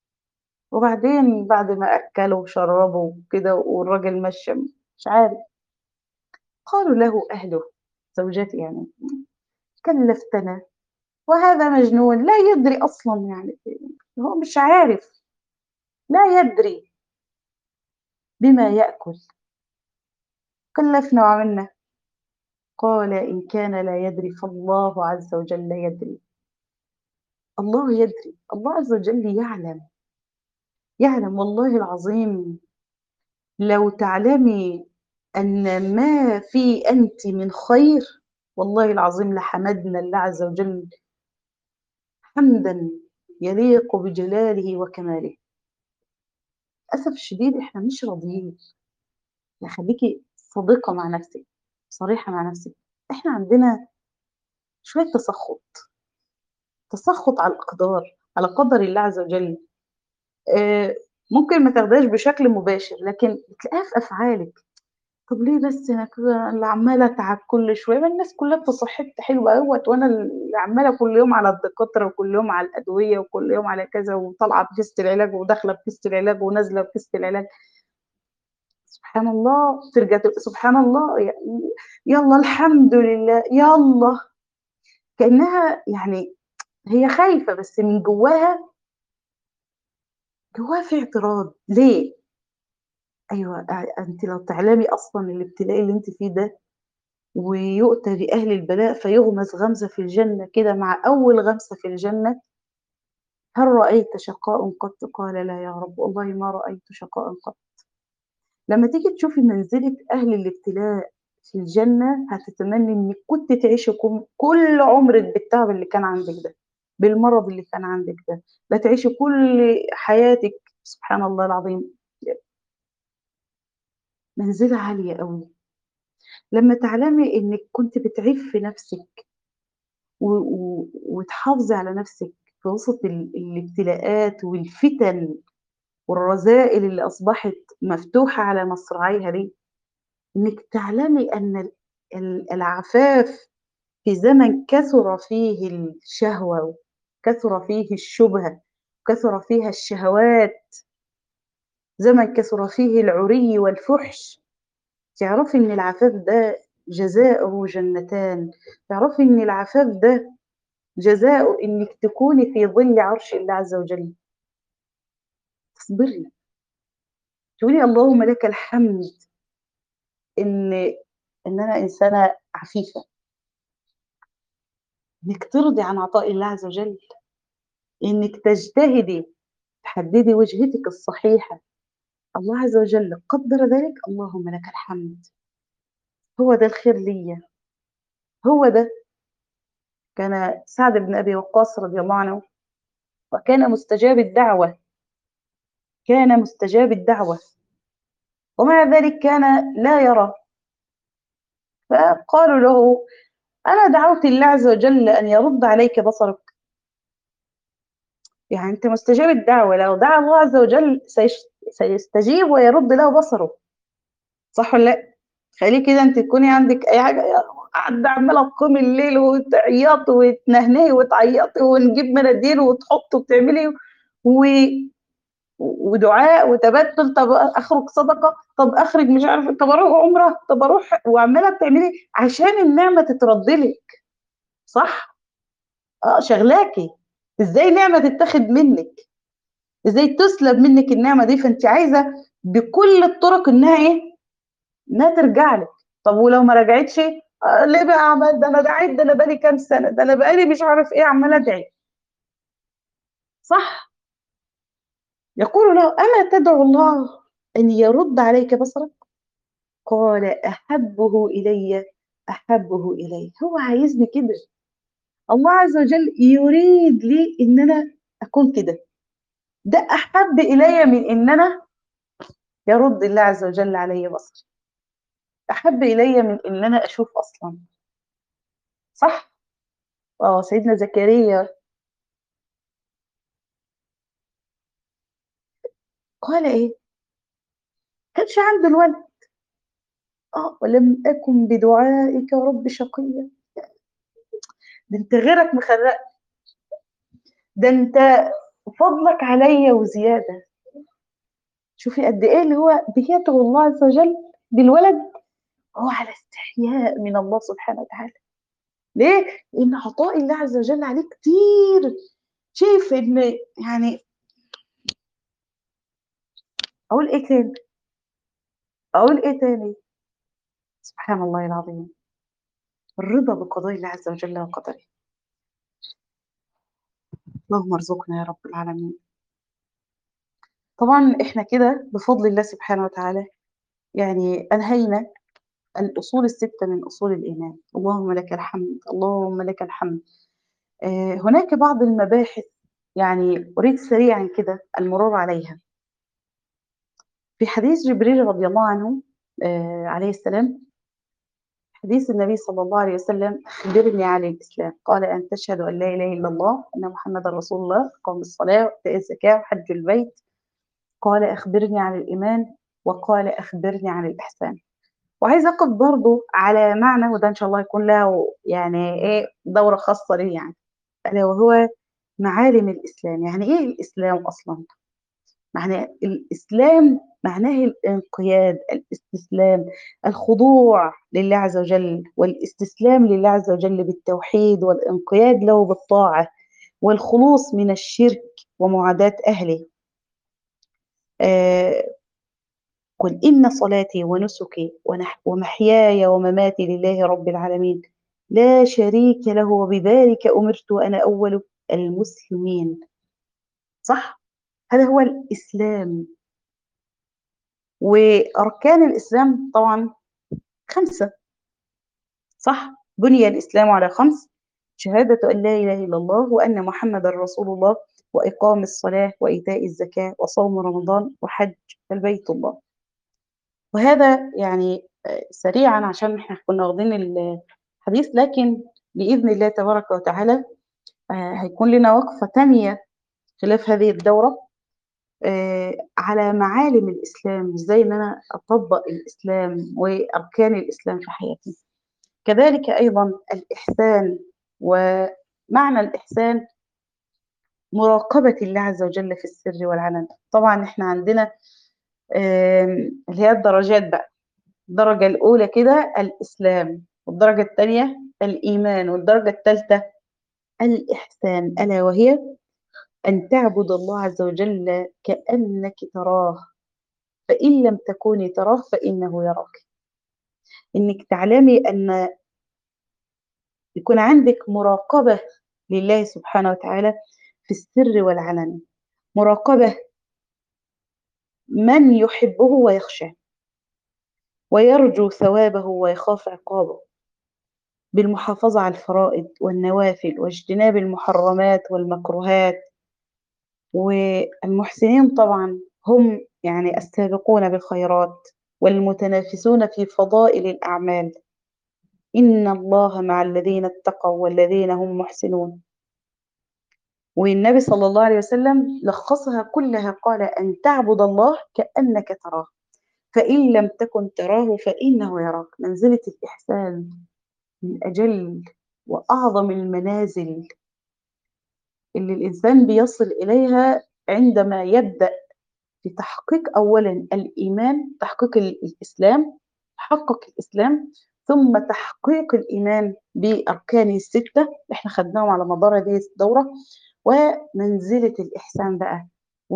وبعدين بعد ما أكّله وشرّبه وكده والراجل مشّى مش عارف، قالوا له أهله، زوجته يعني: "كلّفتنا وهذا مجنون لا يدري أصلًا يعني، هو مش عارف، لا يدري بما يأكل، كلّفنا وعملنا." قال: "إن كان لا يدري فالله عز وجل يدري." الله يدري، الله عز وجل يعلم، يعلم والله العظيم. لو تعلمي أن ما في أنتِ من خير، والله العظيم لحمدنا الله عز وجل حمدًا يليق بجلاله وكماله. للأسف الشديد إحنا مش راضيين. يعني خليكِ صادقة مع نفسِك، صريحة مع نفسِك. إحنا عندنا شوية تسخُّط، تسخُّط على الأقدار، على قدر الله عز وجل. آآ ممكن ما تاخديهاش بشكل مباشر، لكن بتلاقيها في أفعالِك. طب ليه بس أنا كده اللي عمّالة أتعب كل شوية، ما الناس كلّها بتصحّتها حلو أهوّة، وأنا اللي عمّالة كل يوم على الدكاترة وكل يوم على الأدوية وكل يوم على كذا، وطالعة بكيسة العلاج وداخلة بكيسة العلاج ونازلة بكيسة العلاج. سبحان الله، ترجع تبقى سبحان الله ي يالّا الحمد لله، يالّا. كإنها يعني هي خايفة بس من جواها، جواها في اعتراض، ليه؟ أيوه أ أنتِ لو تعلمي أصلًا الابتلاء اللي أنتِ فيه ده، ويؤتى بأهل البلاء فيغمس غمسة في الجنة كده مع أول غمسة في الجنة: "هل رأيت شقاء قط؟" قال: "لا يا رب، والله ما رأيت شقاء قط." لمّا تيجي تشوفي منزلة أهل الابتلاء في الجنة، هتتمني إنِّك كنتِ تعيشي كم كل عمرِك بالتعب اللي كان عندِك ده، بالمرض اللي كان عندِك ده، لا تعيشي كل حياتِك سبحان الله العظيم منزلة عالية أوي. لمّا تعلمي إنِّك كنتِ بتعفّي نَفْسِك و و وتحافظي على نَفْسِك في وسط ال الابتلاءات والفتن والرذائل اللي أصبحت مفتوحة على مصراعيها دي، إنِّك تعلمي أن ال ال العفاف في زمن كثر فيه الشهوة وكثر فيه الشُبهة وكثر فيها الشهوات، زمن كثر فيه العُري والفُحش، تعرفي إن العفاف ده جزاؤه جنتان، تعرفي إن العفاف ده جزاؤه إنِّك تكوني في ظِل عرش الله عز وجل، تصبري، تقولي اللهم لك الحمد إن إن أنا إنسانة عفيفة، إنِّك ترضي عن عطاء الله عز وجل، إنِّك تجتهدي تحددي وجهتِك الصحيحة، الله عز وجل قدّر ذلك، اللهم لك الحمد، هو ده الخير ليّا، هو ده. كان سعد بن أبي وقاص رضي الله عنه وكان مستجاب الدعوة، كان مستجاب الدعوة، ومع ذلك كان لا يرى، فقالوا له: أنا دعوت الله عز وجل أن يرد عليك بصرك، يعني أنت مستجاب الدعوة، لو دعا الله عز وجل سيش سيستجيب ويرد له بصره، صح والّا لأ؟ تخيلي كده أنتِ تكوني عندِك أي حاجة قاعدة عمّالة تقومي الليل وتعيطي وتنهنهي وتعيطي ونجيب مناديل وتحطي وتعملي و ودعاء وتبتل، طب أخرج صدقة، طب أخرج مش عارفة، طب أروح عُمرة، طب أروح، وعمّالة بتعملي عشان النعمة تترد لِك، صح؟ آه، شاغلاكِ، إزاي نعمة تتاخد منِّك، إزاي تُسلب منِّك النعمة دي، فأنتِ عايزة بكل الطُرق إنها إيه، إنها ترجع لِك، طب ولو ما رجعتش آآ ليه بقى عملت ده، أنا دعيت، ده أنا بقى لي كام سَنة، ده أنا بقى لي مش عارف إيه عمّالة أدعي، صح؟ يقول له: ألا تدعو الله أن يرد عليك بصرك؟ قال: أحبه إلي أحبه إلي، هو عايزني كده، الله عز وجل يريد لي إن أنا أكون كده، ده أحب إلي من إن أنا يرد الله عز وجل علي بصري، أحب إلي من إن أنا أشوف أصلًا، صح؟ آه، سيدنا زكريا قال إيه؟ كانش عنده الولد، آه، ولم أكن بدعائك رب شقيًا، ده أنت غيرك مخرّقني، ده أنت فضلك عليَّ وزيادة، شوفي قد إيه اللي هو بيدعو الله عز وجل بالولد وهو على استحياء من الله سبحانه وتعالى، ليه؟ لإن عطاء الله عز وجل عليه كتير، شايف إن يعني أقول إيه تاني، أقول إيه تاني؟ سبحان الله العظيم، الرضا بقضاء الله عز وجل وقدره، اللهم ارزقنا يا رب العالمين. طبعًا إحنا كده بفضل الله سبحانه وتعالى يعني أنهينا الأصول الستة من أصول الإيمان، اللهم لك الحمد، اللهم لك الحمد. آآ هناك بعض المباحث يعني أريد سريعًا كده المرور عليها. في حديث جبريل رضي الله عنه آآ عليه السلام، حديث النبي صلى الله عليه وسلم: "أخبرني عن الإسلام." قال: "أن تشهد أن لا إله إلا الله وأن محمدًا رسول الله، إقام الصلاة وإيتاء الزكاة وحج البيت." قال: "أخبرني عن الإيمان." وقال: "أخبرني عن الإحسان." وعايزة أقف برضه على معنى، وده إن شاء الله هيكون له يعني إيه دورة خاصة ليه يعني، ألا وهو معالم الإسلام. يعني إيه الإسلام أصلًا؟ معناه الإسلام معناه الانقياد، الاستسلام، الخضوع لله عز وجل، والاستسلام لله عز وجل بالتوحيد، والانقياد له بالطاعة، والخلوص من الشرك ومعاداة أهله. آآ قُل إن صلاتي ونسكي ونح ومحياي ومماتي لله رب العالمين لا شريك له وبذلك أمرت وأنا أول المسلمين، صح؟ هذا هو الإسلام. وأركان الإسلام طبعًا خمسة، صح؟ بُني الإسلام على خمس: شهادة أن لا إله إلا الله وأن محمدًا رسول الله، وإقام الصلاة وإيتاء الزكاة وصوم رمضان وحج البيت الله. وهذا يعني سريعا عشان احنا كنا واخدين الحديث، لكن بإذن الله تبارك وتعالى هيكون لنا وقفة تانية خلال هذه الدورة على معالم الإسلام، ازاي ان انا اطبق الإسلام وأركان الإسلام في حياتي. كذلك أيضا الإحسان، ومعنى الإحسان مراقبة الله عز وجل في السر والعلن. طبعا احنا عندنا اللي هي الدرجات بقى، الدرجة الأولى كده الإسلام، والدرجة الثانية الإيمان، والدرجة الثالثة الإحسان، ألا وهي أن تعبد الله عز وجل كأنك تراه، فإن لم تكوني تراه فإنه يراك. إنك تعلمي أن يكون عندك مراقبة لله سبحانه وتعالى في السر والعلن، مراقبة من يحبه ويخشاه ويرجو ثوابه ويخاف عقابه، بالمحافظة على الفرائض والنوافل واجتناب المحرمات والمكروهات. والمحسنين طبعا هم يعني السابقون بالخيرات والمتنافسون في فضائل الأعمال، إن الله مع الذين اتقوا والذين هم محسنون. والنبي صلى الله عليه وسلم لخصها كلها، قال أن تعبد الله كأنك تراه، فإن لم تكن تراه فإنه يراك. منزلة الإحسان من أجل وأعظم المنازل اللي الإنسان بيصل إليها عندما يبدأ في تحقيق أولا الإيمان، تحقيق الإسلام، تحقق الإسلام، ثم تحقيق الإيمان بأركانه الستة اللي احنا خدناهم على مدار هذه الدورة، ومنزلة الإحسان بقى،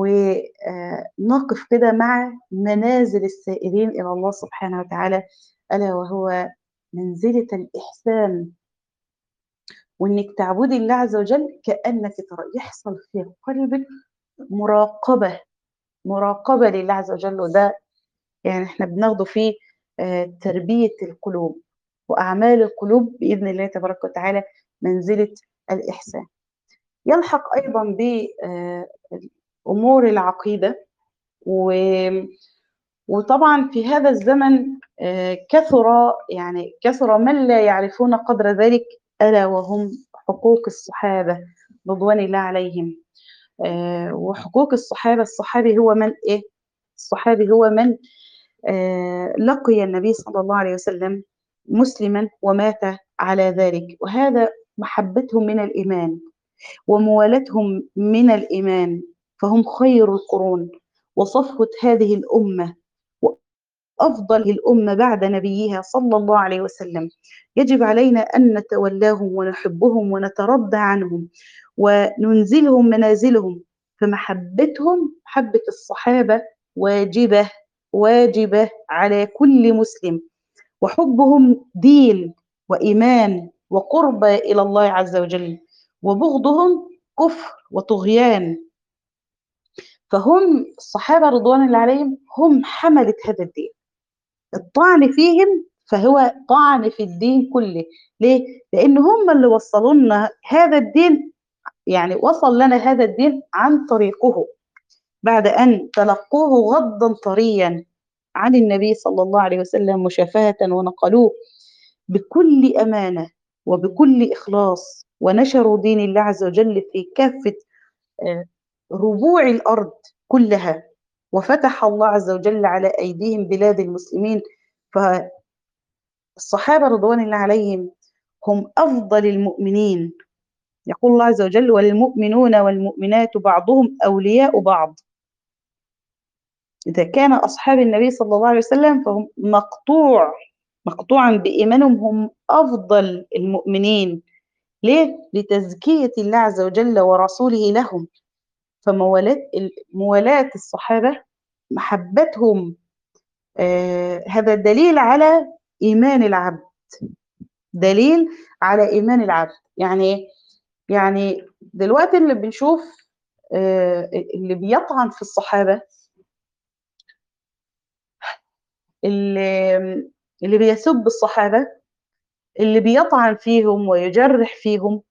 ونقف كده مع منازل السائرين إلى الله سبحانه وتعالى، ألا وهو منزلة الإحسان، وإنك تعبدي الله عز وجل كأنك ترى، يحصل في قلبك مراقبة، مراقبة لله عز وجل. وده يعني احنا بناخده في تربية القلوب وأعمال القلوب بإذن الله تبارك وتعالى، منزلة الإحسان. يلحق أيضا بأمور العقيدة، وطبعا في هذا الزمن كثر يعني كثر من لا يعرفون قدر ذلك، ألا وهم حقوق الصحابة رضوان الله عليهم. وحقوق الصحابة، الصحابي هو من إيه؟ الصحابي هو من لقي النبي صلى الله عليه وسلم مسلما ومات على ذلك، وهذا محبتهم من الإيمان وموالتهم من الإيمان، فهم خير القرون وصفوة هذه الأمة وأفضل الأمة بعد نبيها صلى الله عليه وسلم. يجب علينا أن نتولاهم ونحبهم ونترضى عنهم وننزلهم منازلهم، فمحبتهم، محبة الصحابة واجبة واجبة على كل مسلم، وحبهم دين وإيمان وقربة إلى الله عز وجل، وبغضهم كفر وطغيان. فهم الصحابة رضوان الله عليهم هم حملة هذا الدين، الطعن فيهم فهو طعن في الدين كله. ليه؟ لأن هم اللي وصلوا لنا هذا الدين، يعني وصل لنا هذا الدين عن طريقه، بعد أن تلقوه غضا طريا عن النبي صلى الله عليه وسلم مشافهة، ونقلوه بكل أمانة وبكل إخلاص، ونشروا دين الله عز وجل في كافة ربوع الأرض كلها، وفتح الله عز وجل على أيديهم بلاد المسلمين. فالصحابة رضوان الله عليهم هم أفضل المؤمنين. يقول الله عز وجل: والمؤمنون والمؤمنات بعضهم أولياء بعض. إذا كان أصحاب النبي صلى الله عليه وسلم فهم مقطوع مقطوعا بإيمانهم، هم أفضل المؤمنين. ليه؟ لتزكية الله عز وجل ورسوله لهم. فموالاة موالاة الصحابة، محبتهم، آه هذا دليل على إيمان العبد، دليل على إيمان العبد. يعني يعني دلوقتي اللي بنشوف آه اللي بيطعن في الصحابة، اللي, اللي بيسب الصحابة، اللي بيطعن فيهم ويجرح فيهم،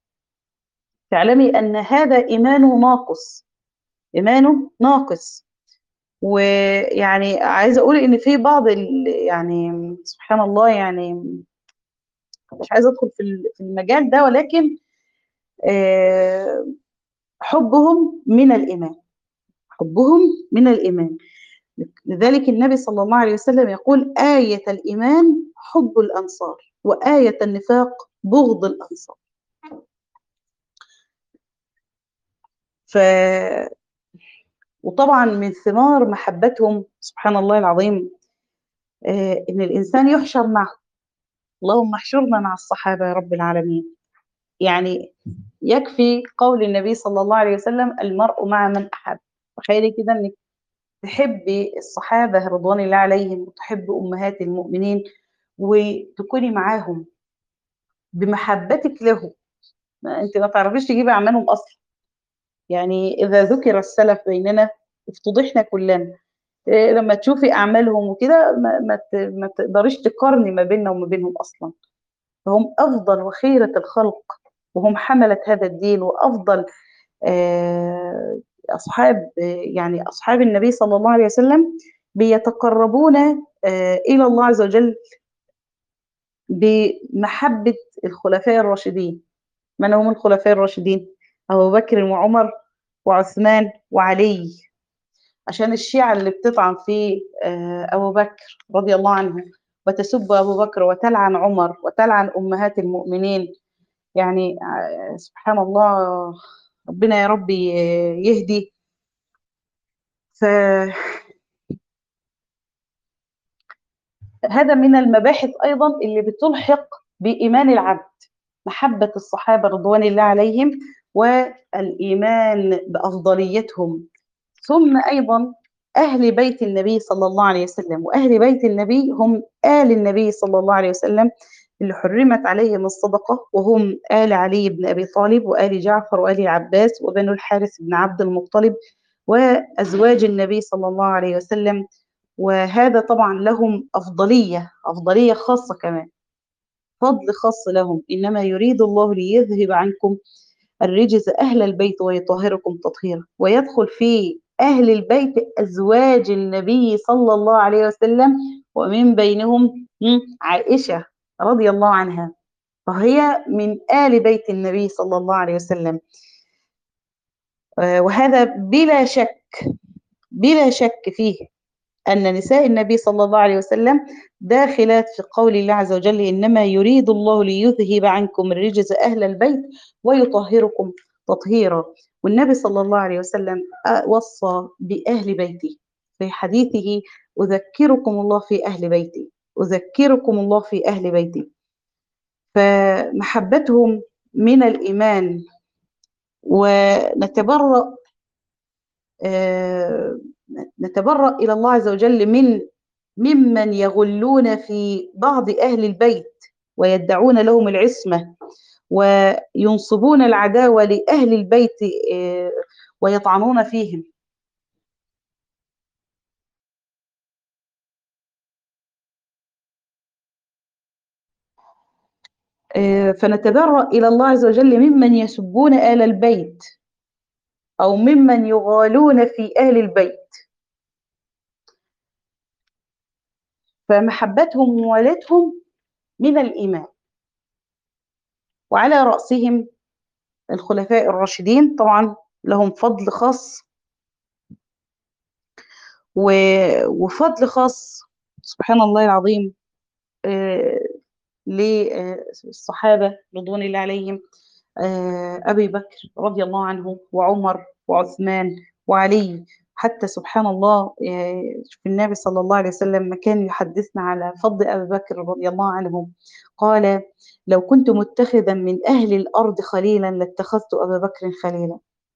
تعلمي أن هذا إيمانه ناقص، إيمانه ناقص. ويعني عايزة أقول إن في بعض ال يعني سبحان الله يعني مش عايزة أدخل في ال في المجال ده، ولكن آآ حُبّهم من الإيمان، حُبّهم من الإيمان. لذلك النبي صلى الله عليه وسلم يقول: "آية الإيمان حُبّ الأنصار، وآية النفاق بُغض الأنصار." ف وطبعًا من ثمار محبتهم سبحان الله العظيم آآ إن الإنسان يُحشر معهم، اللهم احشرنا مع الصحابة يا رب العالمين. يعني يكفي قول النبي صلى الله عليه وسلم: "المرء مع من أحب." تخيلي كده إنِّك تحبي الصحابة رضوان الله عليهم، وتحبي أمهات المؤمنين، وتكوني معاهم بمحبتِك لهم، ما أنتِ ما تعرفيش تجيبي أعمالهم أصلًا. يعني إذا ذُكر السلف بيننا افتضحنا كلنا. آآ لمّا تشوفي أعمالهم وكده ما ما ت ما تقدريش تقارني ما بيننا وما بينهم أصلًا. فهم أفضل وخيرة الخلق، وهم حملة هذا الدين، وأفضل آآ أصحاب يعني أصحاب النبي صلى الله عليه وسلم بيتقربون آآ إلى الله عز وجل بمحبة الخلفاء الراشدين. من هم الخلفاء الراشدين؟ أبو بكر وعمر وعثمان وعلي. عشان الشيعة اللي بتطعن في آآ أبو بكر رضي الله عنه، وتسب أبو بكر وتلعن عمر وتلعن أمهات المؤمنين، يعني ع سبحان الله، ربنا يا رب ي يهدي. ف هذا من المباحث أيضًا اللي بتلحق بإيمان العبد، محبة الصحابة رضوان الله عليهم، والإيمان بأفضليتهم. ثم أيضًا أهل بيت النبي صلى الله عليه وسلم، وأهل بيت النبي هم آل النبي صلى الله عليه وسلم اللي حُرِّمت عليهم الصدقة، وهم آل علي بن أبي طالب، وآل جعفر، وآل العباس، وبنو الحارث بن عبد المطلب، وأزواج النبي صلى الله عليه وسلم. وهذا طبعًا لهم أفضلية، أفضلية خاصة كمان، فضل خاص لهم. إنما يريد الله ليذهب عنكم الرجس أهل البيت ويطهركم تطهيرا. ويدخل في أهل البيت أزواج النبي صلى الله عليه وسلم، ومن بينهم عائشة رضي الله عنها، فهي من آل بيت النبي صلى الله عليه وسلم. وهذا بلا شك، بلا شك فيه أن نساء النبي صلى الله عليه وسلم داخلات في قول الله عز وجل: إنما يريد الله ليذهب عنكم الرجس أهل البيت ويطهركم تطهيرا. والنبي صلى الله عليه وسلم وصى بأهل بيته في حديثه: أذكركم الله في أهل بيتي، أذكركم الله في أهل بيتي. فمحبتهم من الإيمان. ونتبرأ آه نتبرأ إلى الله عز وجل من ممن يغلون في بعض أهل البيت ويدعون لهم العصمة، وينصبون العداوة لأهل البيت ويطعنون فيهم. فنتبرأ إلى الله عز وجل ممن يسبون آل البيت، أو ممن يغالون في أهل البيت. فمحبتهم وموالاتهم من الإيمان. وعلى رأسهم الخلفاء الراشدين، طبعا لهم فضل خاص وفضل خاص سبحان الله العظيم للصحابة رضوان الله عليهم: أبي بكر رضي الله عنه، وعمر، وعثمان، وعلي. حتى سبحان الله في النبي صلى الله عليه وسلم ما كان يحدثنا على فضل أبي بكر رضي الله عنه قال: لو كنت متخذا من أهل الأرض خليلا لاتخذت أبا بكر خليلا.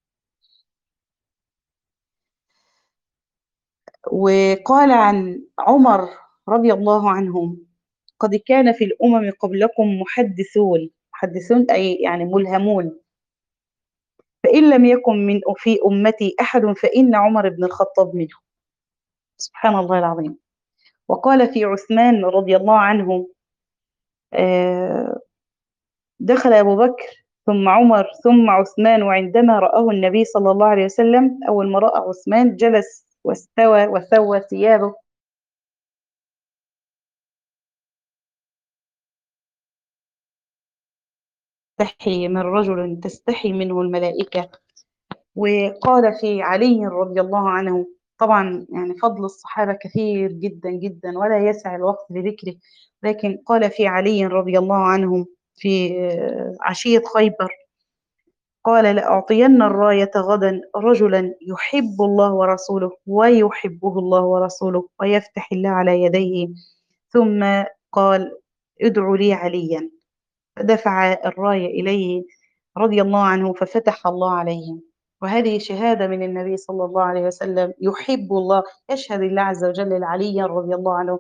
وقال عن عمر رضي الله عنه: قد كان في الأمم قبلكم محدثون، محدثون أي يعني ملهمون، فإن لم يكن من في أمتي أحد فإن عمر بن الخطاب منهم. سبحان الله العظيم. وقال في عثمان رضي الله عنه: دخل أبو بكر ثم عمر ثم عثمان، وعندما رآه النبي صلى الله عليه وسلم أول ما رأى عثمان جلس واستوى وسوى ثيابه. تستحي من رجل تستحي منه الملائكة. وقال في علي رضي الله عنه، طبعا يعني فضل الصحابة كثير جدا جدا ولا يسع الوقت لذكره، لكن قال في علي رضي الله عنه في آه، عشية خيبر، قال لأعطين الراية غدا رجلا يحب الله ورسوله ويحبه الله ورسوله ويفتح الله على يديه. ثم قال ادعوا لي عليا، فدفع الراية إليه رضي الله عنه ففتح الله عليه. وهذه شهادة من النبي صلى الله عليه وسلم، يحب الله، يشهد الله عز وجل لعلي رضي الله عنه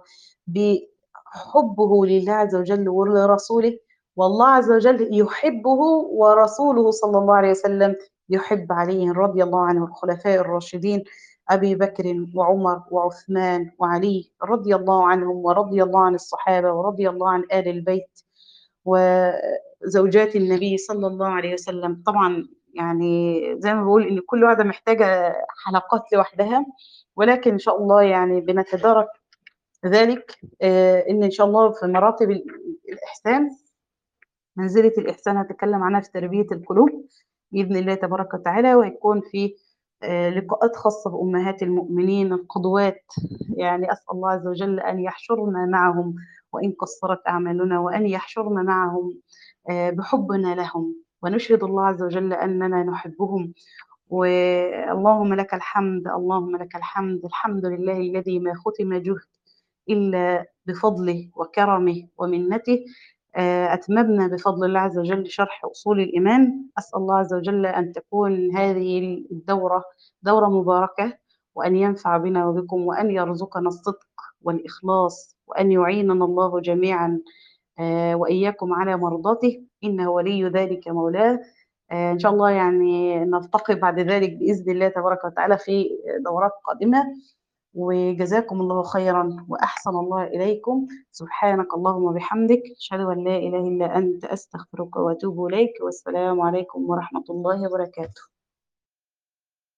بحبه لله عز وجل ولرسوله، والله عز وجل يحبه ورسوله صلى الله عليه وسلم يحب علي رضي الله عنه. الخلفاء الراشدين أبي بكر وعمر وعثمان وعلي رضي الله عنهم، ورضي الله عن الصحابة، ورضي الله عن آل البيت وزوجات النبي صلى الله عليه وسلم. طبعا يعني زي ما بقول إن كل واحدة محتاجة حلقات لوحدها، ولكن إن شاء الله يعني بنتدارك ذلك. آه، إن إن شاء الله في مراتب ال- الإحسان، منزلة الإحسان هتكلم عنها في تربية القلوب بإذن الله تبارك وتعالى، وهيكون في آه، لقاءات خاصة بأمهات المؤمنين القدوات. يعني أسأل الله عز وجل أن يحشرنا معهم وإن قصرت أعمالنا، وأن يحشرنا معهم آه، بحبنا لهم، ونشهد الله عز وجل أننا نحبهم. واللهم لك الحمد، اللهم لك الحمد، الحمد لله الذي ما ختم جهد إلا بفضله وكرمه ومنته. آه، أتممنا بفضل الله عز وجل شرح أصول الإيمان. أسأل الله عز وجل أن تكون هذه الدورة دورة مباركة، وأن ينفع بنا وبكم، وأن يرزقنا الصدق والإخلاص، وأن يعيننا الله جميعا آه، وإياكم على مرضاته، إنه ولي ذلك مولاه. آه، إن شاء الله يعني نلتقي بعد ذلك بإذن الله تبارك وتعالى في دورات قادمة. وجزاكم الله خيرا وأحسن الله إليكم. سبحانك اللهم وبحمدك، أشهد أن لا إله إلا أنت، أستغفرك وأتوب إليك، والسلام عليكم ورحمة الله وبركاته.